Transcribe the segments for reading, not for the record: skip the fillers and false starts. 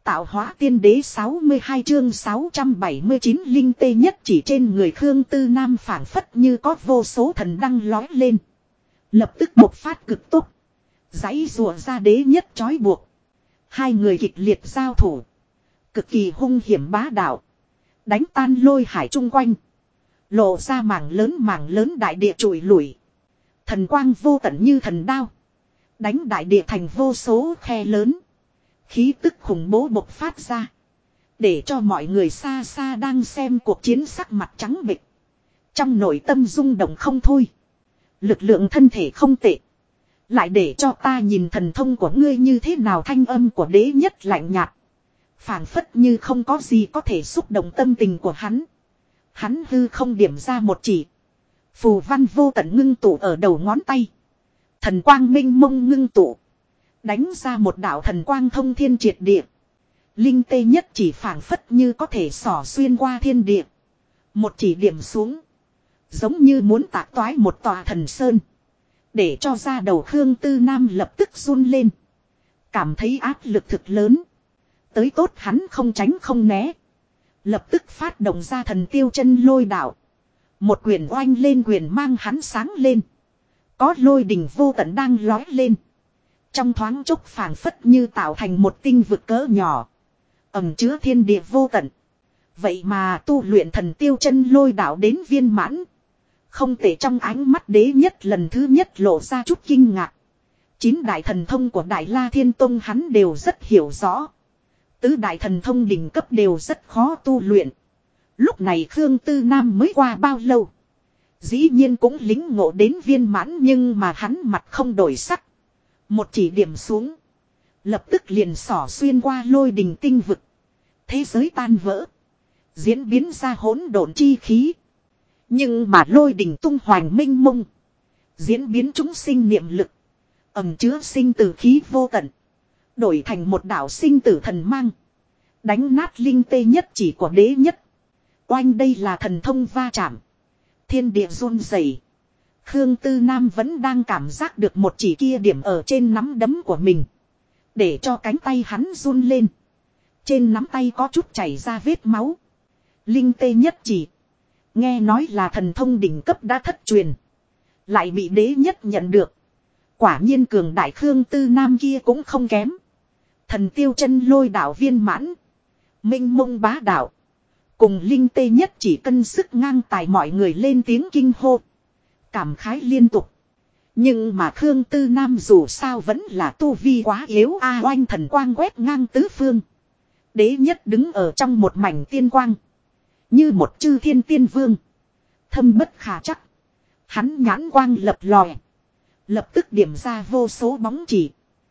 Tạo hóa tiên đế 62 chương 679 linh tê nhất chỉ trên người Khương Tư Nam phảng phất như có vô số thần đăng lói lên. Lập tức bộc phát cực tốc. Giãy rùa ra đế nhất trói buộc. Hai người kịch liệt giao thủ. Cực kỳ hung hiểm bá đạo. Đánh tan lôi hải chung quanh. Lộ ra mảng lớn đại địa trụi lủi. Thần quang vô tận như thần đao. Đánh đại địa thành vô số khe lớn. Khí tức khủng bố bộc phát ra. Để cho mọi người xa xa đang xem cuộc chiến sắc mặt trắng bệch. Trong nội tâm rung động không thôi. Lực lượng thân thể không tệ. Lại để cho ta nhìn thần thông của ngươi như thế nào. Thanh âm của đế nhất lạnh nhạt. Phảng phất như không có gì có thể xúc động tâm tình của hắn. Hắn hư không điểm ra một chỉ. Phù văn vô tận ngưng tụ ở đầu ngón tay. Thần quang minh mông ngưng tụ. Đánh ra một đạo thần quang thông thiên triệt địa. Linh tê nhất chỉ phảng phất như có thể xỏ xuyên qua thiên địa. Một chỉ điểm xuống. Giống như muốn tạc toái một tòa thần sơn. Để cho ra đầu Khương Tư Nam lập tức run lên. Cảm thấy áp lực thực lớn. Tới tốt hắn không tránh không né. Lập tức phát động ra thần tiêu chân lôi đạo. Một quyền oanh lên quyền mang hắn sáng lên. Có lôi đình vô tận đang lói lên. Trong thoáng chốc phảng phất như tạo thành một tinh vực cỡ nhỏ. Ẩn chứa thiên địa vô tận. Vậy mà tu luyện thần tiêu chân lôi đạo đến viên mãn. Không thể trong ánh mắt đế nhất lần thứ nhất lộ ra chút kinh ngạc. 9 đại thần thông của Đại La Thiên Tông hắn đều rất hiểu rõ. Tứ đại thần thông đỉnh cấp đều rất khó tu luyện. Lúc này Khương Tư Nam mới qua bao lâu. Dĩ nhiên cũng lính ngộ đến viên mãn nhưng mà hắn mặt không đổi sắc. Một chỉ điểm xuống. Lập tức liền xỏ xuyên qua lôi đình tinh vực. Thế giới tan vỡ. Diễn biến ra hỗn độn chi khí. Nhưng mà lôi đình tung hoành minh mông. Diễn biến chúng sinh niệm lực. Ẩm chứa sinh tử khí vô tận. Đổi thành một đạo sinh tử thần mang. Đánh nát linh tê nhất chỉ của đế nhất. Oanh đây là thần thông va chạm. Thiên địa run rẩy. Khương Tư Nam vẫn đang cảm giác được một chỉ kia điểm ở trên nắm đấm của mình. Để cho cánh tay hắn run lên. Trên nắm tay có chút chảy ra vết máu. Linh tê nhất chỉ. Nghe nói là thần thông đỉnh cấp đã thất truyền. Lại bị đế nhất nhận được. Quả nhiên cường đại Khương Tư Nam kia cũng không kém. Thần tiêu chân lôi đạo viên mãn. Minh mông bá đạo. Cùng linh tê nhất chỉ cân sức ngang tài mọi người lên tiếng kinh hô. Cảm khái liên tục. Nhưng mà Khương Tư Nam dù sao vẫn là tu vi quá yếu. Oanh thần quang quét ngang tứ phương. Đế nhất đứng ở trong một mảnh tiên quang. Như một chư thiên tiên vương. Thâm bất khả chắc. Hắn nhãn quang lập lòe. Lập tức điểm ra vô số bóng chỉ.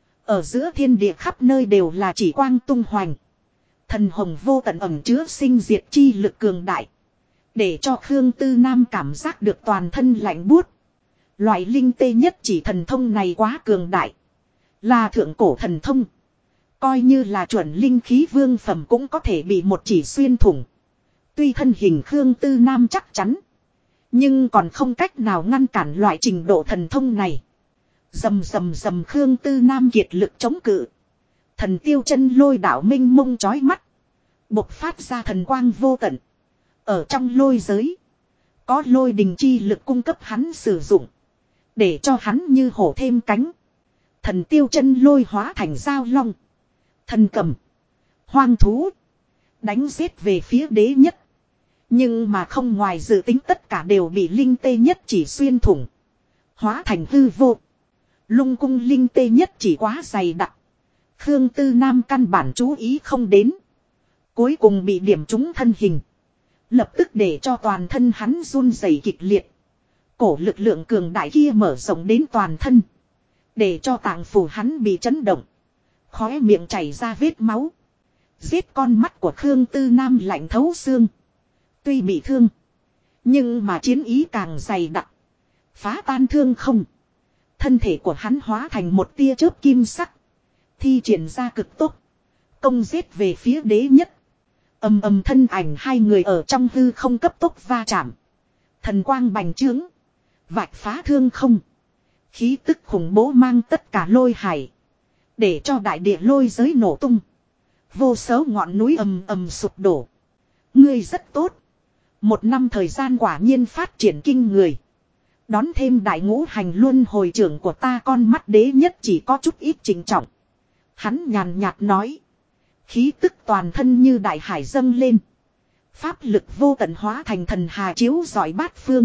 Ở giữa thiên địa khắp nơi đều là chỉ quang tung hoành. Thần hồng vô tận ẩn chứa sinh diệt chi lực cường đại. Để cho Khương Tư Nam cảm giác được toàn thân lạnh buốt. Loại linh tê nhất chỉ thần thông này quá cường đại. Là thượng cổ thần thông. Coi như là chuẩn linh khí vương phẩm cũng có thể bị một chỉ xuyên thủng. Tuy thân hình Khương Tư Nam chắc chắn. Nhưng còn không cách nào ngăn cản loại trình độ thần thông này. Rầm rầm rầm Khương Tư Nam kiệt lực chống cự. Thần tiêu chân lôi đạo minh mông chói mắt. Bộc phát ra thần quang vô tận. Ở trong lôi giới. Có lôi đình chi lực cung cấp hắn sử dụng. Để cho hắn như hổ thêm cánh. Thần tiêu chân lôi hóa thành dao long. Thần cầm. Hoang thú. Đánh giết về phía đế nhất. Nhưng mà không ngoài dự tính tất cả đều bị linh tê nhất chỉ xuyên thủng. Hóa thành hư vô. Lung cung linh tê nhất chỉ quá dày đặc. Khương Tư Nam căn bản chú ý không đến. Cuối cùng bị điểm trúng thân hình. Lập tức để cho toàn thân hắn run rẩy kịch liệt. Cổ lực lượng cường đại kia mở rộng đến toàn thân. Để cho tạng phủ hắn bị chấn động. Khóe miệng chảy ra vết máu. Giết con mắt của Khương Tư Nam lạnh thấu xương. Tuy bị thương. Nhưng mà chiến ý càng dày đặc. Phá tan thương không. Thân thể của hắn hóa thành một tia chớp kim sắc. Thi triển ra cực tốc. Công giết về phía đế nhất. Ầm ầm thân ảnh hai người ở trong hư không cấp tốc va chạm. Thần quang bành trướng. Vạch phá thương không. Khí tức khủng bố mang tất cả lôi hải. Để cho đại địa lôi giới nổ tung. Vô số ngọn núi ầm ầm sụp đổ. Ngươi rất tốt. Một năm thời gian quả nhiên phát triển kinh người. Đón thêm đại ngũ hành luân hồi trưởng của ta, con mắt đế nhất chỉ có chút ít trịnh trọng. Hắn nhàn nhạt nói. Khí tức toàn thân như đại hải dâng lên. Pháp lực vô tận hóa thành thần hà chiếu rọi bát phương.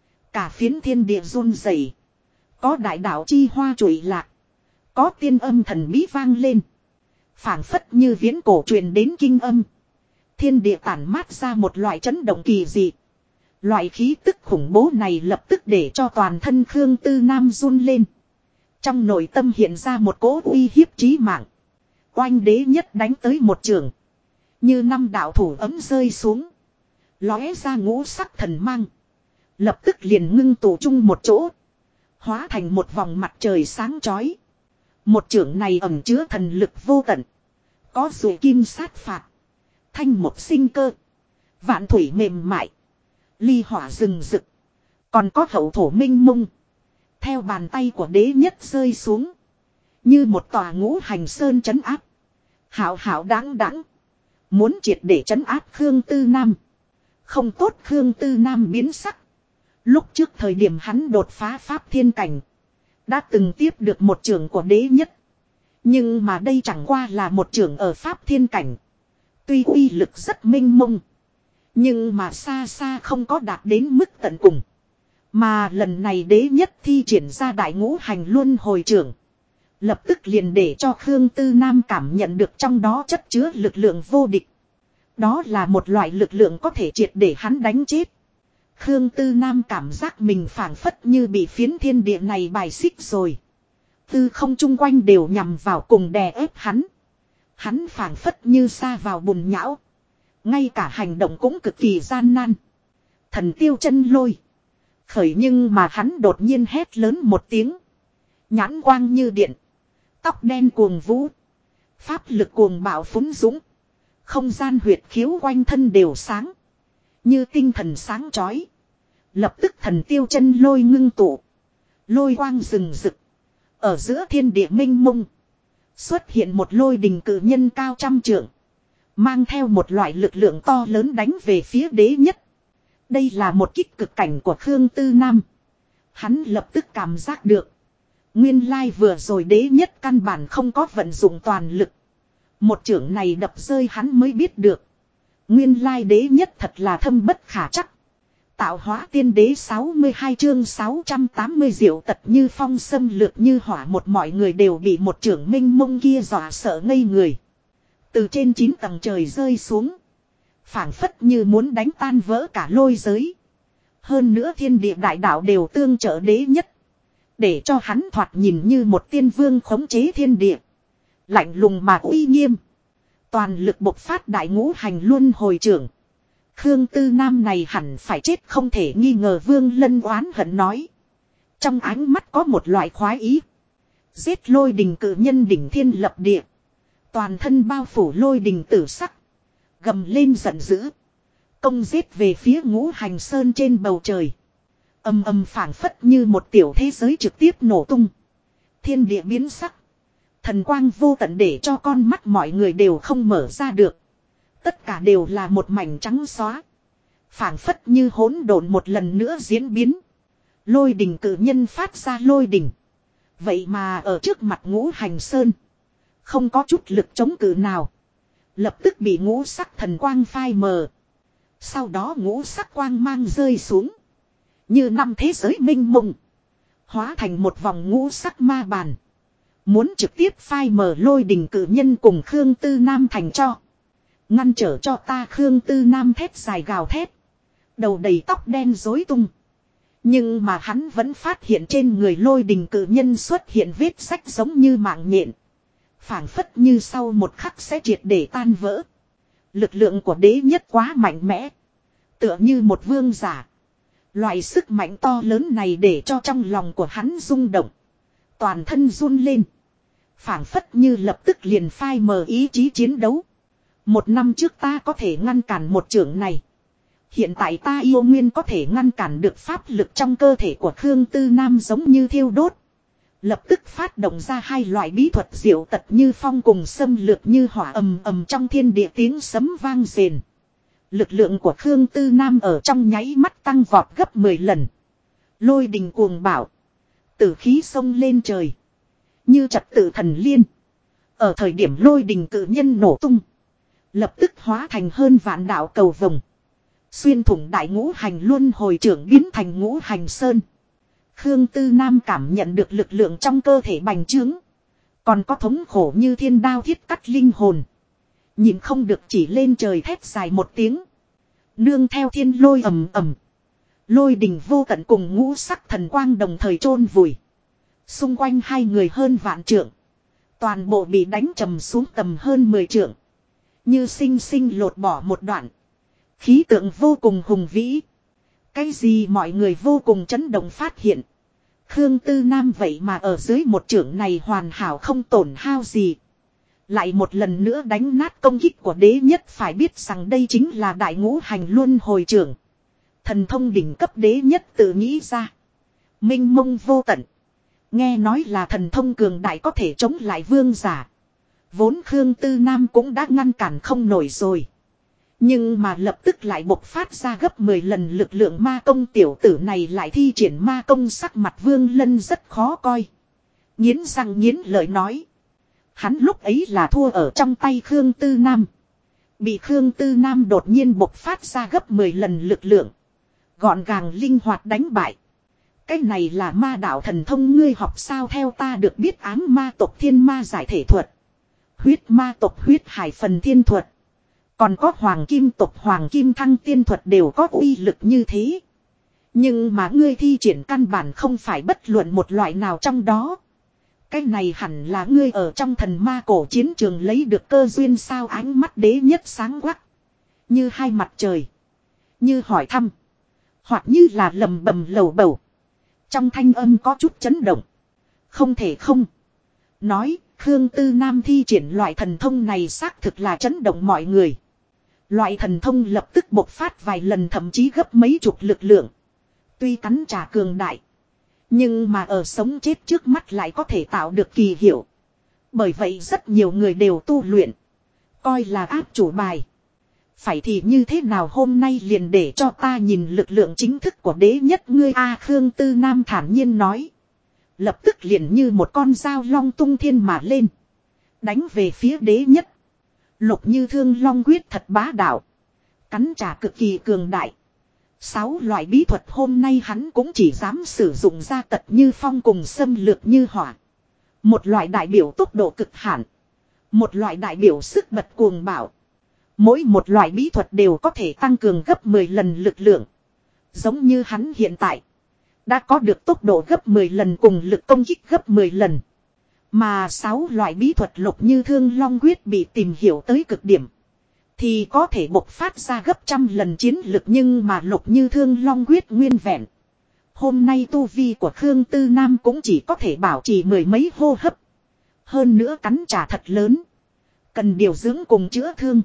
Cả phiến thiên địa run rẩy. Có đại đạo chi hoa trụy lạc. Có tiên âm thần bí vang lên. Phảng phất như viễn cổ truyền đến kinh âm. Thiên địa tản mát ra một loại chấn động kỳ dị. Loại khí tức khủng bố này lập tức để cho toàn thân Khương Tư Nam run lên. Trong nội tâm hiện ra một cỗ uy hiếp chí mạng. Oanh đế nhất đánh tới một trường. Như năm đạo thủ ấm rơi xuống. Lóe ra ngũ sắc thần mang. Lập tức liền ngưng tụ chung một chỗ. Hóa thành một vòng mặt trời sáng chói. Một trường này ẩn chứa thần lực vô tận. Có dụ kim sát phạt. Thanh một sinh cơ. Vạn thủy mềm mại. Ly hỏa rừng rực. Còn có hậu thổ minh mông. Theo bàn tay của đế nhất rơi xuống. Như một tòa ngũ hành sơn trấn áp. Hảo hảo đáng đáng. Muốn triệt để trấn áp Khương Tư Nam. Không tốt, Khương Tư Nam biến sắc. Lúc trước thời điểm hắn đột phá pháp thiên cảnh. Đã từng tiếp được một trường của đế nhất. Nhưng mà đây chẳng qua là một trường ở pháp thiên cảnh. Tuy uy lực rất minh mông. Nhưng mà xa xa không có đạt đến mức tận cùng. Mà lần này đế nhất thi triển ra đại ngũ hành luân hồi trưởng. Lập tức liền để cho Khương Tư Nam cảm nhận được trong đó chất chứa lực lượng vô địch. Đó là một loại lực lượng có thể triệt để hắn đánh chết. Khương Tư Nam cảm giác mình phảng phất như bị phiến thiên địa này bài xích rồi. Tư không chung quanh đều nhằm vào cùng đè ép hắn. Hắn phảng phất như sa vào bùn nhão. Ngay cả hành động cũng cực kỳ gian nan. Thần tiêu chân lôi. Khởi, nhưng mà hắn đột nhiên hét lớn một tiếng. Nhãn quang như điện. Tóc đen cuồng vũ. Pháp lực cuồng bạo phúng dũng. Không gian huyệt khiếu quanh thân đều sáng. Như tinh thần sáng chói. Lập tức thần tiêu chân lôi ngưng tụ. Lôi quang rừng rực. Ở giữa thiên địa minh mông. Xuất hiện một lôi đình cự nhân cao 100 trượng. Mang theo một loại lực lượng to lớn đánh về phía đế nhất. Đây là một kích cực cảnh của Khương Tư Nam. Hắn lập tức cảm giác được. Nguyên lai vừa rồi đế nhất căn bản không có vận dụng toàn lực. Một chưởng này đập rơi hắn mới biết được. Nguyên lai đế nhất thật là thâm bất khả chắc. Tạo hóa tiên đế 62 chương 680 diệu tật như phong xâm lược như hỏa, một mọi người đều bị một chưởng minh mông kia dọa sợ ngây người. Từ trên 9 tầng trời rơi xuống. Phảng phất như muốn đánh tan vỡ cả lôi giới. Hơn nữa thiên địa đại đạo đều tương trợ đế nhất. Để cho hắn thoạt nhìn như một tiên vương khống chế thiên địa. Lạnh lùng mà uy nghiêm. Toàn lực bộc phát đại ngũ hành luân hồi trưởng. Khương Tư Nam này hẳn phải chết không thể nghi ngờ, Vương Lân oán hận nói. Trong ánh mắt có một loại khoái ý. Giết lôi đình cự nhân đỉnh thiên lập địa. Toàn thân bao phủ lôi đình tử sắc. Gầm lên giận dữ. Công giết về phía ngũ hành sơn trên bầu trời. Âm âm phảng phất như một tiểu thế giới trực tiếp nổ tung. Thiên địa biến sắc. Thần quang vô tận để cho con mắt mọi người đều không mở ra được. Tất cả đều là một mảnh trắng xóa. Phảng phất như hỗn độn một lần nữa diễn biến. Lôi đình cự nhân phát ra lôi đình. Vậy mà ở trước mặt ngũ hành sơn. Không có chút lực chống cự nào. Lập tức bị ngũ sắc thần quang phai mờ. Sau đó ngũ sắc quang mang rơi xuống. Như năm thế giới minh mông. Hóa thành một vòng ngũ sắc ma bàn. Muốn trực tiếp phai mờ lôi đình cự nhân cùng Khương Tư Nam thành cho. Ngăn trở cho ta, Khương Tư Nam thét dài gào thét. Đầu đầy tóc đen rối tung. Nhưng mà hắn vẫn phát hiện trên người lôi đình cự nhân xuất hiện vết sách giống như mạng nhện. Phảng phất như sau một khắc sẽ triệt để tan vỡ. Lực lượng của đế nhất quá mạnh mẽ. Tựa như một vương giả. Loại sức mạnh to lớn này để cho trong lòng của hắn rung động. Toàn thân run lên. Phảng phất như lập tức liền phai mờ ý chí chiến đấu. Một năm trước ta có thể ngăn cản một chưởng này. Hiện tại ta yêu nguyên có thể ngăn cản được pháp lực trong cơ thể của Khương Tư Nam giống như thiêu đốt. Lập tức phát động ra hai loại bí thuật diệu tật như phong cùng xâm lược như hỏa ầm ầm trong thiên địa tiếng sấm vang rền. Lực lượng của Khương Tư Nam ở trong nháy mắt tăng vọt gấp 10 lần. Lôi đình cuồng bạo. Tử khí sông lên trời. Như trật tự thần liên. Ở thời điểm lôi đình cự nhân nổ tung. Lập tức hóa thành hơn vạn đạo cầu vồng. Xuyên thủng đại ngũ hành luân hồi trưởng biến thành ngũ hành sơn. Khương Tư Nam cảm nhận được lực lượng trong cơ thể bành trướng. Còn có thống khổ như thiên đao thiết cắt linh hồn. Nhìn không được chỉ lên trời thét dài một tiếng. Nương theo thiên lôi ầm ầm. Lôi đình vô tận cùng ngũ sắc thần quang đồng thời chôn vùi. Xung quanh hai người hơn vạn trượng. Toàn bộ bị đánh trầm xuống tầm hơn 10 trượng. Như sinh sinh lột bỏ một đoạn. Khí tượng vô cùng hùng vĩ. Cái gì mọi người vô cùng chấn động phát hiện. Khương Tư Nam vậy mà ở dưới một trưởng này hoàn hảo không tổn hao gì. Lại một lần nữa đánh nát công kích của đế nhất, phải biết rằng đây chính là đại ngũ hành luân hồi trưởng. Thần thông đỉnh cấp đế nhất tự nghĩ ra. Minh mông vô tận. Nghe nói là thần thông cường đại có thể chống lại vương giả. Vốn Khương Tư Nam cũng đã ngăn cản không nổi rồi. Nhưng mà lập tức lại bộc phát ra gấp 10 lần lực lượng ma công, tiểu tử này lại thi triển ma công, sắc mặt Vương Lân rất khó coi. Nghiến răng nghiến lợi nói. Hắn lúc ấy là thua ở trong tay Khương Tư Nam. Bị Khương Tư Nam đột nhiên bộc phát ra gấp 10 lần lực lượng. Gọn gàng linh hoạt đánh bại. Cái này là ma đạo thần thông ngươi học sao? Theo ta được biết ám ma tộc thiên ma giải thể thuật. Huyết ma tộc huyết hải phần thiên thuật. Còn có hoàng kim tộc hoàng kim thăng tiên thuật đều có uy lực như thế. Nhưng mà ngươi thi triển căn bản không phải bất luận một loại nào trong đó. Cái này hẳn là ngươi ở trong thần ma cổ chiến trường lấy được cơ duyên sao? Ánh mắt đế nhất sáng quắc. Như hai mặt trời. Như hỏi thăm. Hoặc như là lầm bầm lầu bầu. Trong thanh âm có chút chấn động. Không thể không nói, Khương Tư Nam thi triển loại thần thông này xác thực là chấn động mọi người. Loại thần thông lập tức bộc phát vài lần, thậm chí gấp mấy chục lực lượng. Tuy cắn trả cường đại, nhưng mà ở sống chết trước mắt lại có thể tạo được kỳ hiệu. Bởi vậy rất nhiều người đều tu luyện, coi là áp chủ bài. Phải thì như thế nào, hôm nay liền để cho ta nhìn lực lượng chính thức của đế nhất ngươi a. Khương Tư Nam thản nhiên nói. Lập tức liền như một con dao long tung thiên mà lên. Đánh về phía đế nhất. Lục Như Thương Long quyết thật bá đạo. Cắn trả cực kỳ cường đại. 6 loại bí thuật hôm nay hắn cũng chỉ dám sử dụng ra tật như phong cùng xâm lược như hỏa. Một loại đại biểu tốc độ cực hạn. Một loại đại biểu sức bật cuồng bạo. Mỗi một loại bí thuật đều có thể tăng cường gấp 10 lần lực lượng. Giống như hắn hiện tại. Đã có được tốc độ gấp 10 lần cùng lực công kích gấp 10 lần. Mà 6 loại bí thuật Lục Như Thương Long quyết bị tìm hiểu tới cực điểm. Thì có thể bộc phát ra gấp trăm lần chiến lực, nhưng mà Lục Như Thương Long quyết nguyên vẹn. Hôm nay tu vi của Khương Tư Nam cũng chỉ có thể bảo trì 10 mấy hô hấp. Hơn nữa cắn trả thật lớn. Cần điều dưỡng cùng chữa thương.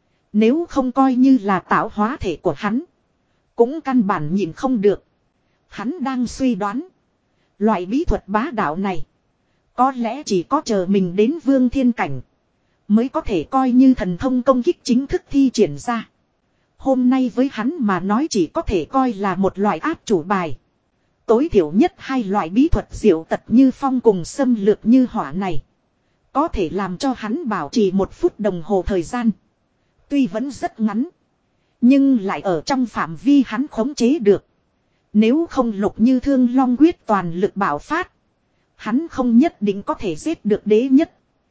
Nếu không coi như là tạo hóa thể của hắn. Cũng căn bản nhìn không được. Hắn đang suy đoán. Loại bí thuật bá đạo này. Có lẽ chỉ có chờ mình đến vương thiên cảnh. Mới có thể coi như thần thông công kích chính thức thi triển ra. Hôm nay với hắn mà nói chỉ có thể coi là một loại áp chủ bài. Tối thiểu nhất hai loại bí thuật diệu tật như phong cùng xâm lược như hỏa này. Có thể làm cho hắn bảo trì 1 phút đồng hồ thời gian. Tuy vẫn rất ngắn. Nhưng lại ở trong phạm vi hắn khống chế được. Nếu không Lục Như Thương Long quyết toàn lực bạo phát. Hắn không nhất định có thể giết được đế nhất.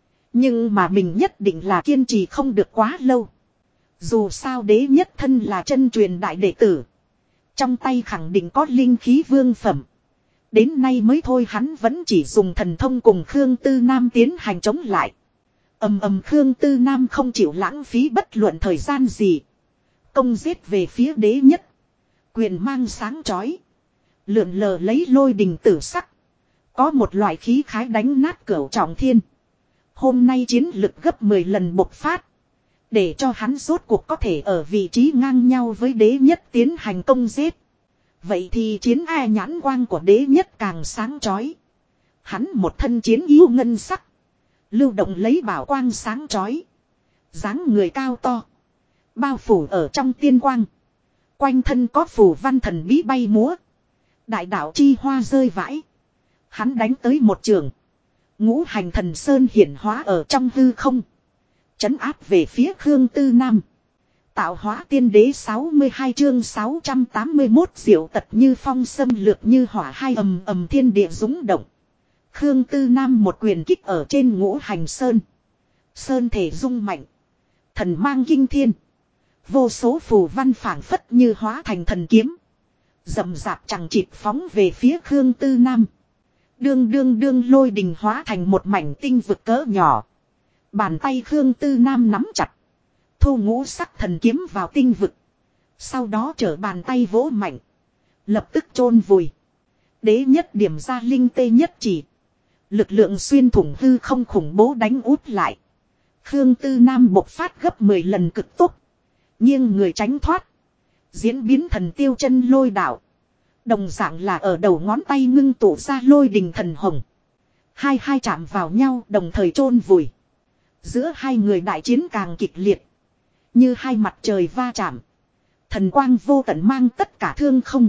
Nhưng mà mình nhất định là kiên trì không được quá lâu. Dù sao đế nhất thân là chân truyền đại đệ tử. Trong tay khẳng định có linh khí vương phẩm. Đến nay mới thôi hắn vẫn chỉ dùng thần thông cùng Khương Tư Nam tiến hành chống lại. Khương Tư Nam không chịu lãng phí bất luận thời gian gì. Công giết về phía đế nhất. Quyền mang sáng chói. Lượn lờ lấy lôi đình tử sắc. Có một loại khí khái đánh nát cửu trọng thiên. Hôm nay chiến lực gấp 10 lần bộc phát. Để cho hắn rốt cuộc có thể ở vị trí ngang nhau với đế nhất tiến hành công giết. Vậy thì chiến ai nhãn quang của đế nhất càng sáng chói. Hắn một thân chiến yêu ngân sắc. Lưu động lấy bảo quang sáng chói. Dáng người cao to. Bao phủ ở trong tiên quang. Quanh thân có phù văn thần bí bay múa. Đại đạo chi hoa rơi vãi. Hắn đánh tới một trường. Ngũ hành thần sơn hiển hóa ở trong hư không. Trấn áp về phía Khương Tư Nam. Tạo hóa tiên đế 62 chương 681 diệu tật như phong xâm lược như hỏa hai ầm ầm thiên địa rúng động. Khương Tư Nam một quyền kích ở trên ngũ hành sơn. Sơn thể rung mạnh. Thần mang kinh thiên. Vô số phù văn phảng phất như hóa thành thần kiếm. Rậm rạp chẳng chịt phóng về phía Khương Tư Nam. Đương lôi đình hóa thành một mảnh tinh vực cỡ nhỏ. Bàn tay Khương Tư Nam nắm chặt. Thu ngũ sắc thần kiếm vào tinh vực. Sau đó trở bàn tay vỗ mạnh. Lập tức chôn vùi. Đế nhất điểm ra linh tê nhất chỉ. Lực lượng xuyên thủng hư không khủng bố đánh út lại. Khương Tư Nam bộc phát gấp 10 lần cực tốc. Nhưng người tránh thoát. Diễn biến thần tiêu chân lôi đạo. Đồng dạng là ở đầu ngón tay ngưng tụ ra lôi đình thần hồng. Hai chạm vào nhau đồng thời chôn vùi. Giữa hai người đại chiến càng kịch liệt. Như hai mặt trời va chạm. Thần quang vô tận mang tất cả thương không.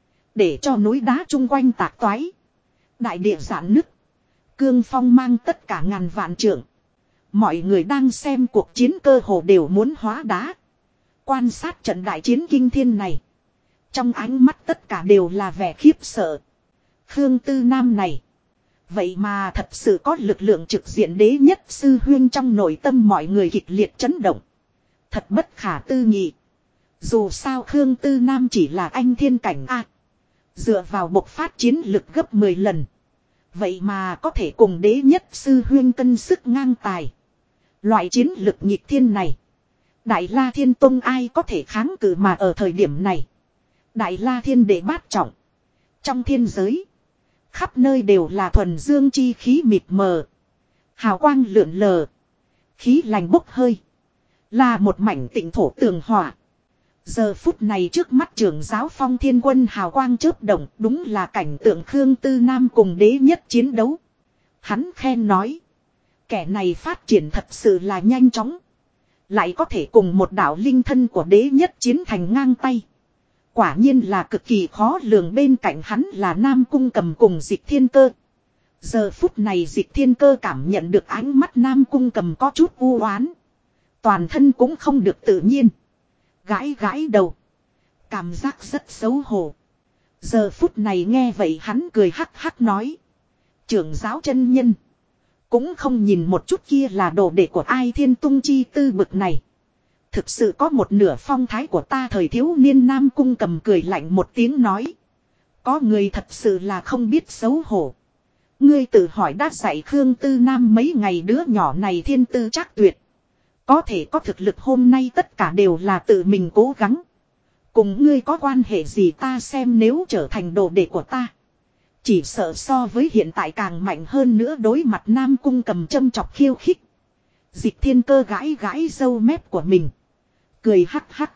Để cho núi đá chung quanh tạc toái. Đại địa giãn nứt. Cương phong mang tất cả ngàn vạn trượng. Mọi người đang xem cuộc chiến cơ hồ đều muốn hóa đá. Quan sát trận đại chiến kinh thiên này. Trong ánh mắt tất cả đều là vẻ khiếp sợ. Khương Tư Nam này. Vậy mà thật sự có lực lượng trực diện đế nhất sư huyên, trong nội tâm mọi người kịch liệt chấn động. Thật bất khả tư nghị. Dù sao Khương Tư Nam chỉ là anh thiên cảnh A. Dựa vào bộc phát chiến lực gấp 10 lần. Vậy mà có thể cùng đế nhất sư huyên cân sức ngang tài. Loại chiến lực nhịp thiên này. Đại La Thiên Tông ai có thể kháng cự, mà ở thời điểm này. Đại La Thiên đệ bát trọng. Trong thiên giới. Khắp nơi đều là thuần dương chi khí mịt mờ. Hào quang lượn lờ. Khí lành bốc hơi. Là một mảnh tịnh thổ tường hỏa. Giờ phút này trước mắt trưởng giáo Phong Thiên Quân hào quang chớp động, đúng là cảnh tượng Khương Tư Nam cùng đế nhất chiến đấu. Hắn khen nói. Kẻ này phát triển thật sự là nhanh chóng. Lại có thể cùng một đạo linh thân của đế nhất chiến thành ngang tay. Quả nhiên là cực kỳ khó lường, bên cạnh hắn là Nam Cung Cầm cùng Dịch Thiên Cơ. Giờ phút này Dịch Thiên Cơ cảm nhận được ánh mắt Nam Cung Cầm có chút u oán. Toàn thân cũng không được tự nhiên. Gãi đầu. Cảm giác rất xấu hổ. Giờ phút này nghe vậy hắn cười hắc hắc nói. Trưởng giáo chân nhân. Cũng không nhìn một chút kia là đồ đệ của ai Thiên Tung chi tư bực này. Thực sự có một nửa phong thái của ta thời thiếu niên. Nam Cung Cầm cười lạnh một tiếng nói. Có người thật sự là không biết xấu hổ. Ngươi tự hỏi đã dạy Khương Tư Nam mấy ngày, đứa nhỏ này thiên tư chắc tuyệt. Có thể có thực lực hôm nay tất cả đều là tự mình cố gắng. Cùng ngươi có quan hệ gì? Ta xem nếu trở thành đồ đệ của ta. Chỉ sợ so với hiện tại càng mạnh hơn nữa. Đối mặt Nam Cung Cầm châm chọc khiêu khích. Dịch Thiên Cơ gãi râu mép của mình. Cười hắc hắc.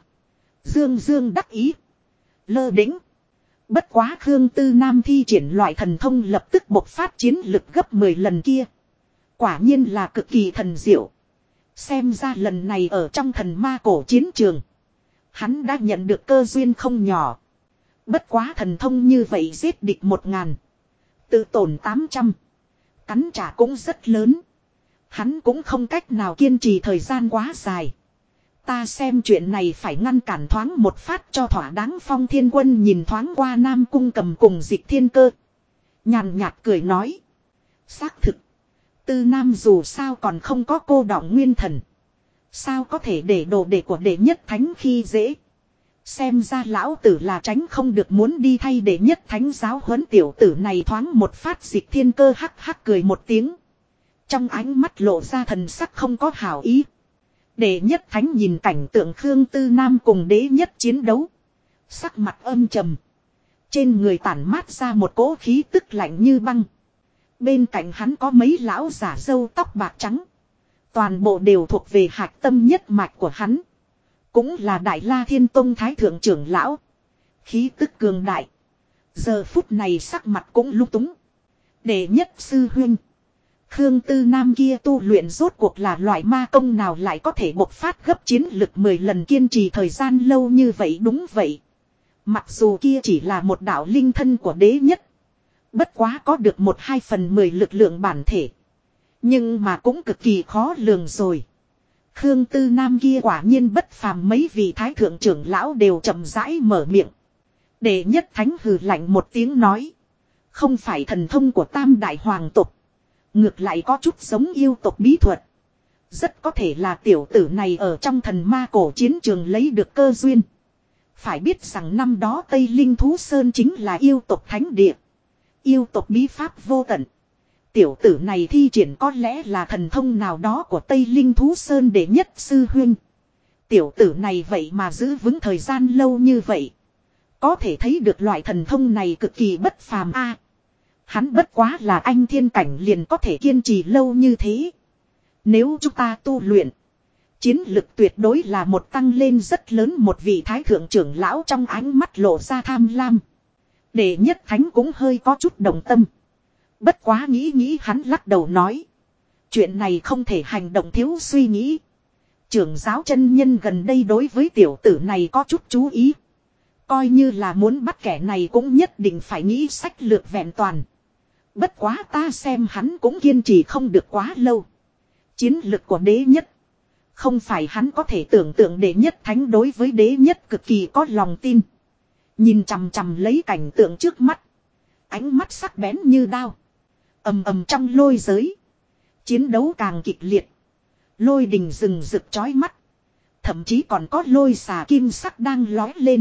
Dương đắc ý. Lơ đĩnh. Bất quá Khương Tư Nam thi triển loại thần thông lập tức bộc phát chiến lực gấp 10 lần kia. Quả nhiên là cực kỳ thần diệu. Xem ra lần này ở trong thần ma cổ chiến trường. Hắn đã nhận được cơ duyên không nhỏ. Bất quá thần thông như vậy giết địch 1000. Tự tổn 800. Cắn trả cũng rất lớn. Hắn cũng không cách nào kiên trì thời gian quá dài. Ta xem chuyện này phải ngăn cản thoáng một phát cho thỏa đáng. Phong Thiên Quân nhìn thoáng qua Nam Cung Cầm cùng Dịch Thiên Cơ. Nhàn nhạt cười nói. Xác thực. Tư Nam dù sao còn không có cô đọng nguyên thần. Sao có thể để đồ đệ của đệ nhất thánh khi dễ. Xem ra lão tử là tránh không được muốn đi thay đệ nhất thánh giáo huấn tiểu tử này. Thoáng một phát Dịch Thiên Cơ hắc hắc cười một tiếng. Trong ánh mắt lộ ra thần sắc không có hảo ý. Đệ nhất thánh nhìn cảnh tượng Khương Tư Nam cùng đế nhất chiến đấu. Sắc mặt âm trầm. Trên người tản mát ra một cỗ khí tức lạnh như băng. Bên cạnh hắn có mấy lão giả râu tóc bạc trắng. Toàn bộ đều thuộc về hạch tâm nhất mạch của hắn. Cũng là Đại La Thiên Tông Thái Thượng trưởng lão. Khí tức cường đại. Giờ phút này sắc mặt cũng lung túng. Đệ nhất sư huynh. Khương Tư Nam kia tu luyện rốt cuộc là loại ma công nào lại có thể bộc phát gấp chiến lực 10 lần kiên trì thời gian lâu như vậy. Đúng vậy. Mặc dù kia chỉ là một đạo linh thân của đế nhất. Bất quá có được 1/2/10 lực lượng bản thể. Nhưng mà cũng cực kỳ khó lường rồi. Khương Tư Nam kia quả nhiên bất phàm, mấy vị thái thượng trưởng lão đều chậm rãi mở miệng. Đệ nhất thánh hừ lạnh một tiếng nói. Không phải thần thông của tam đại hoàng tộc. Ngược lại có chút giống yêu tộc bí thuật. Rất có thể là tiểu tử này ở trong thần ma cổ chiến trường lấy được cơ duyên. Phải biết rằng năm đó Tây Linh Thú Sơn chính là yêu tộc thánh địa. Yêu tộc bí pháp vô tận. Tiểu tử này thi triển có lẽ là thần thông nào đó của Tây Linh Thú Sơn đệ nhất sư huynh. Tiểu tử này vậy mà giữ vững thời gian lâu như vậy. Có thể thấy được loại thần thông này cực kỳ bất phàm a. Hắn bất quá là anh thiên cảnh liền có thể kiên trì lâu như thế. Nếu chúng ta tu luyện, chiến lực tuyệt đối là một tăng lên rất lớn. Một vị thái thượng trưởng lão trong ánh mắt lộ ra tham lam. Đệ nhất thánh cũng hơi có chút đồng tâm. Bất quá nghĩ hắn lắc đầu nói. Chuyện này không thể hành động thiếu suy nghĩ. Trưởng giáo chân nhân gần đây đối với tiểu tử này có chút chú ý. Coi như là muốn bắt kẻ này cũng nhất định phải nghĩ sách lược vẹn toàn. Bất quá ta xem hắn cũng kiên trì không được quá lâu. Chiến lực của đế nhất. Không phải hắn có thể tưởng tượng đệ nhất thánh đối với đế nhất cực kỳ có lòng tin. Nhìn chằm chằm lấy cảnh tượng trước mắt. Ánh mắt sắc bén như đao. Ầm ầm trong lôi giới. Chiến đấu càng kịch liệt. Lôi đình rừng rực chói mắt. Thậm chí còn có lôi xà kim sắc đang lói lên.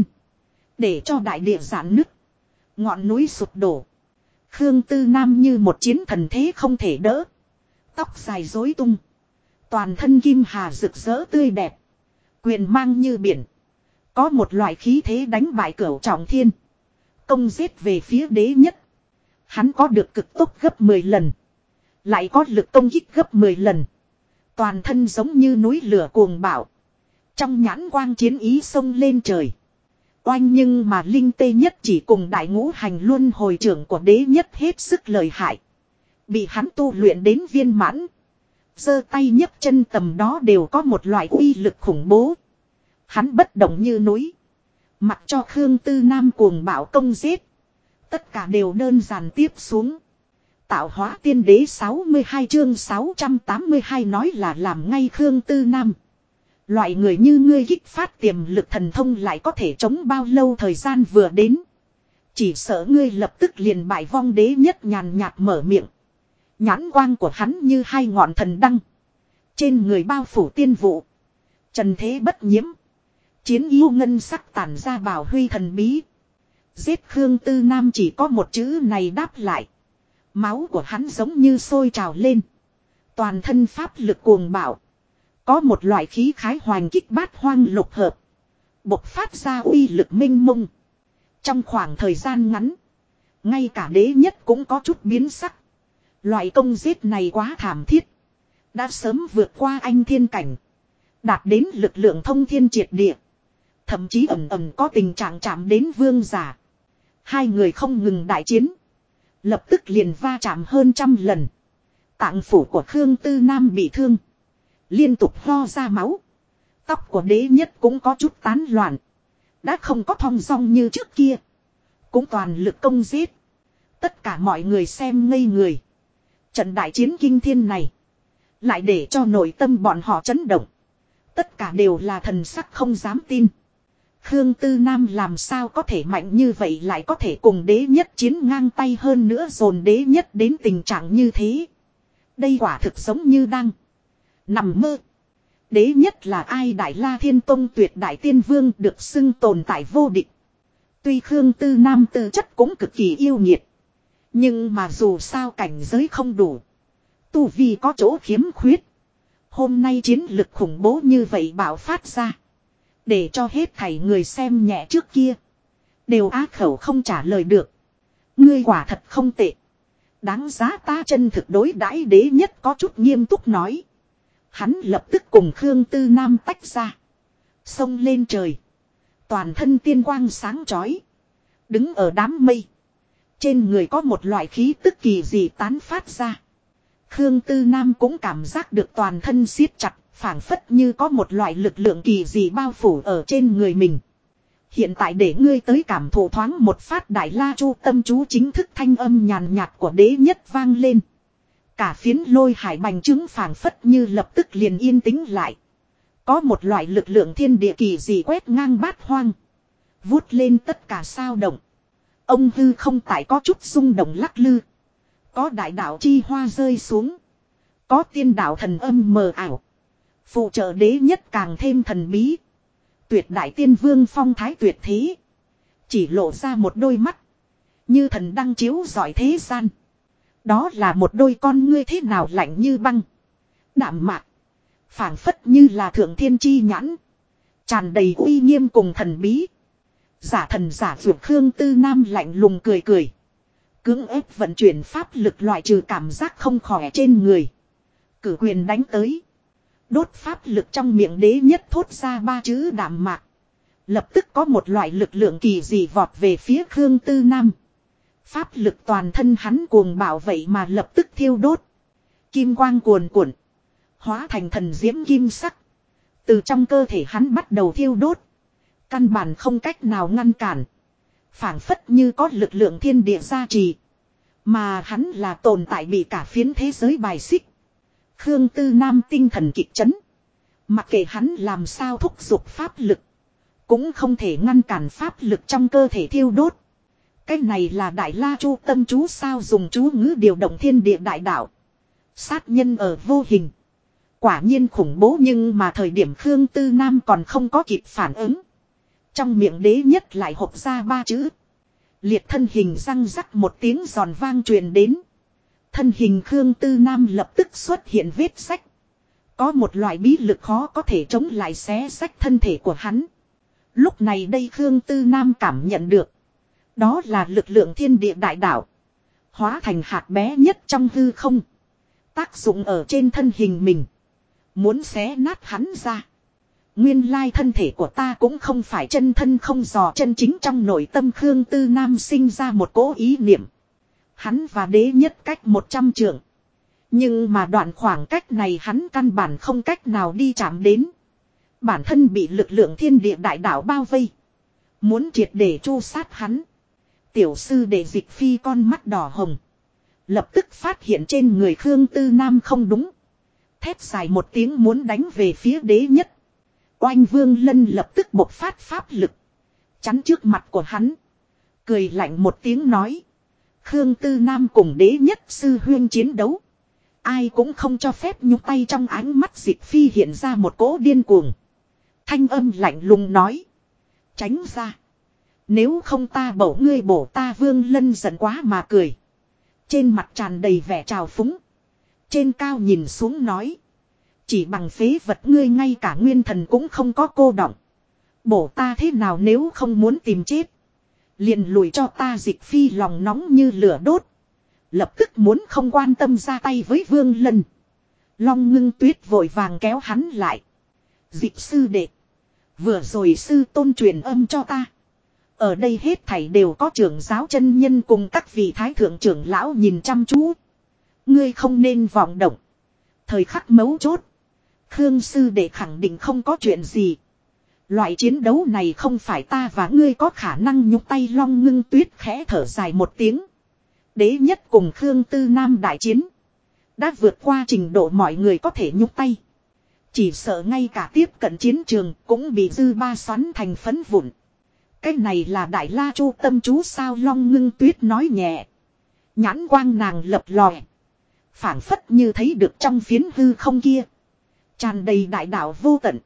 Để cho đại địa giãn nứt. Ngọn núi sụp đổ. Khương Tư Nam như một chiến thần thế không thể đỡ. Tóc dài rối tung. Toàn thân kim hà rực rỡ tươi đẹp. Quyền mang như biển. Có một loại khí thế đánh bại cửu trọng thiên. Công giết về phía đế nhất. Hắn có được cực tốc gấp 10 lần. Lại có lực công kích gấp 10 lần. Toàn thân giống như núi lửa cuồng bạo. Trong nhãn quang chiến ý sông lên trời. Oanh nhưng mà linh tê nhất chỉ cùng đại ngũ hành luân hồi trưởng của đế nhất hết sức lợi hại. Bị hắn tu luyện đến viên mãn. Giơ tay nhấc chân tầm đó đều có một loại uy lực khủng bố. Hắn bất động như núi. Mặc cho Khương Tư Nam cuồng bạo công giết. Tất cả đều đơn giản tiếp xuống. Tạo hóa tiên đế 62 chương 682 nói là làm ngay Khương Tư Nam. Loại người như ngươi kích phát tiềm lực thần thông lại có thể chống bao lâu thời gian vừa đến. Chỉ sợ ngươi lập tức liền bại vong đế nhất nhàn nhạt mở miệng. Nhãn quang của hắn như hai ngọn thần đăng. Trên người bao phủ tiên vụ. Trần thế bất nhiễm. Chiến yêu ngân sắc tản ra bảo huy thần bí. Giết Khương Tư Nam chỉ có một chữ này đáp lại. Máu của hắn giống như sôi trào lên. Toàn thân pháp lực cuồng bạo. Có một loại khí khái hoành kích bát hoang lục hợp. Bộc phát ra uy lực minh mông. Trong khoảng thời gian ngắn. Ngay cả đế nhất cũng có chút biến sắc. Loại công giết này quá thảm thiết. Đã sớm vượt qua anh thiên cảnh. Đạt đến lực lượng thông thiên triệt địa. Thậm chí ẩn ẩn có tình trạng chạm đến vương giả. Hai người không ngừng đại chiến. Lập tức liền va chạm hơn 100 lần. Tạng phủ của Khương Tư Nam bị thương. Liên tục ho ra máu. Tóc của đế nhất cũng có chút tán loạn. Đã không có thong dong như trước kia. Cũng toàn lực công giết. Tất cả mọi người xem ngây người. Trận đại chiến kinh thiên này. Lại để cho nội tâm bọn họ chấn động. Tất cả đều là thần sắc không dám tin. Khương Tư Nam làm sao có thể mạnh như vậy lại có thể cùng đế nhất chiến ngang tay hơn nữa dồn đế nhất đến tình trạng như thế. Đây quả thực giống như đang nằm mơ. Đế nhất là ai? Đại La Thiên Tông tuyệt đại tiên vương được xưng tồn tại vô địch. Tuy Khương Tư Nam tư chất cũng cực kỳ yêu nghiệt. Nhưng mà dù sao cảnh giới không đủ. Tu vi có chỗ khiếm khuyết. Hôm nay chiến lực khủng bố như vậy bạo phát ra. Để cho hết thảy người xem nhẹ trước kia. Đều á khẩu không trả lời được. Ngươi quả thật không tệ. Đáng giá ta chân thực đối đãi đế nhất có chút nghiêm túc nói. Hắn lập tức cùng Khương Tư Nam tách ra. Xông lên trời. Toàn thân tiên quang sáng chói. Đứng ở đám mây. Trên người có một loại khí tức kỳ dị tán phát ra. Khương Tư Nam cũng cảm giác được toàn thân siết chặt, phảng phất như có một loại lực lượng kỳ dị bao phủ ở trên người mình. Hiện tại để ngươi tới cảm thụ thoáng một phát Đại La Chu tâm chú chính thức thanh âm nhàn nhạt của đế nhất vang lên. Cả phiến lôi hải bành trướng phảng phất như lập tức liền yên tĩnh lại. Có một loại lực lượng thiên địa kỳ dị quét ngang bát hoang. Vút lên tất cả sao động. Ông hư không tại có chút rung động lắc lư. Có đại đạo chi hoa rơi xuống. Có tiên đạo thần âm mờ ảo. Phụ trợ đế nhất càng thêm thần bí. Tuyệt đại tiên vương phong thái tuyệt thế. Chỉ lộ ra một đôi mắt. Như thần đang chiếu rọi thế gian. Đó là một đôi con ngươi thế nào lạnh như băng. Đạm mạc. Phảng phất như là thượng thiên chi nhãn. Tràn đầy uy nghiêm cùng thần bí. Giả thần giả vượt Khương Tư Nam lạnh lùng cười cười. Cưỡng ép vận chuyển pháp lực loại trừ cảm giác không khỏe trên người. Cử quyền đánh tới. Đốt pháp lực trong miệng đế nhất thốt ra ba chữ đạm mạc. Lập tức có một loại lực lượng kỳ dị vọt về phía Khương Tư Nam. Pháp lực toàn thân hắn cuồng bạo vậy mà lập tức thiêu đốt. Kim quang cuồn cuộn. Hóa thành thần diễm kim sắc. Từ trong cơ thể hắn bắt đầu thiêu đốt. Căn bản không cách nào ngăn cản. Phảng phất như có lực lượng thiên địa gia trì. Mà hắn là tồn tại bị cả phiến thế giới bài xích. Khương Tư Nam tinh thần kịch chấn. Mặc kệ hắn làm sao thúc giục pháp lực. Cũng không thể ngăn cản pháp lực trong cơ thể thiêu đốt. Cái này là Đại La Chu tâm chú sao dùng chú ngữ điều động thiên địa đại đạo. Sát nhân ở vô hình. Quả nhiên khủng bố nhưng mà thời điểm Khương Tư Nam còn không có kịp phản ứng. Trong miệng đế nhất lại hộc ra ba chữ. Liệt thân hình răng rắc một tiếng giòn vang truyền đến. Thân hình Khương Tư Nam lập tức xuất hiện vết sách. Có một loại bí lực khó có thể chống lại xé sách thân thể của hắn. Lúc này đây Khương Tư Nam cảm nhận được. Đó là lực lượng thiên địa đại đạo. Hóa thành hạt bé nhất trong hư không. Tác dụng ở trên thân hình mình. Muốn xé nát hắn ra. Nguyên lai thân thể của ta cũng không phải chân thân không dò chân chính trong nội tâm Khương Tư Nam sinh ra một cố ý niệm. Hắn và đế nhất cách 100 trượng. Nhưng mà đoạn khoảng cách này hắn căn bản không cách nào đi chạm đến. Bản thân bị lực lượng thiên địa đại đạo bao vây. Muốn triệt để tru sát hắn. Tiểu sư đệ Dịch Phi con mắt đỏ hồng. Lập tức phát hiện trên người Khương Tư Nam không đúng. Thét dài một tiếng muốn đánh về phía đế nhất. Oanh Vương Lân lập tức bộc phát pháp lực. Chắn trước mặt của hắn. Cười lạnh một tiếng nói. Khương Tư Nam cùng đế nhất sư huyên chiến đấu. Ai cũng không cho phép nhúc tay trong ánh mắt Dịch Phi hiện ra một cỗ điên cuồng. Thanh âm lạnh lùng nói. Tránh ra. Nếu không ta bổ ngươi bổ ta Vương Lân giận quá mà cười. Trên mặt tràn đầy vẻ trào phúng. Trên cao nhìn xuống nói. Chỉ bằng phế vật ngươi ngay cả nguyên thần cũng không có cô đọng. Bổ ta thế nào nếu không muốn tìm chết. Liền lùi cho ta Dịch Phi lòng nóng như lửa đốt. Lập tức muốn không quan tâm ra tay với Vương Lân. Long Ngưng Tuyết vội vàng kéo hắn lại. Dịch sư đệ. Vừa rồi sư tôn truyền âm cho ta. Ở đây hết thảy đều có trưởng giáo chân nhân cùng các vị thái thượng trưởng lão nhìn chăm chú. Ngươi không nên vọng động. Thời khắc mấu chốt. Khương sư đệ khẳng định không có chuyện gì. Loại chiến đấu này không phải ta và ngươi có khả năng nhúc tay. Long Ngưng Tuyết khẽ thở dài một tiếng. Đế nhất cùng Khương Tư Nam đại chiến. Đã vượt qua trình độ mọi người có thể nhúc tay. Chỉ sợ ngay cả tiếp cận chiến trường cũng bị dư ba xoắn thành phấn vụn. Cái này là Đại La Chu tâm chú sao Long Ngưng Tuyết nói nhẹ. Nhãn quang nàng lập lòe. Phảng phất như thấy được trong phiến hư không kia. Tràn đầy đại đạo vô tận.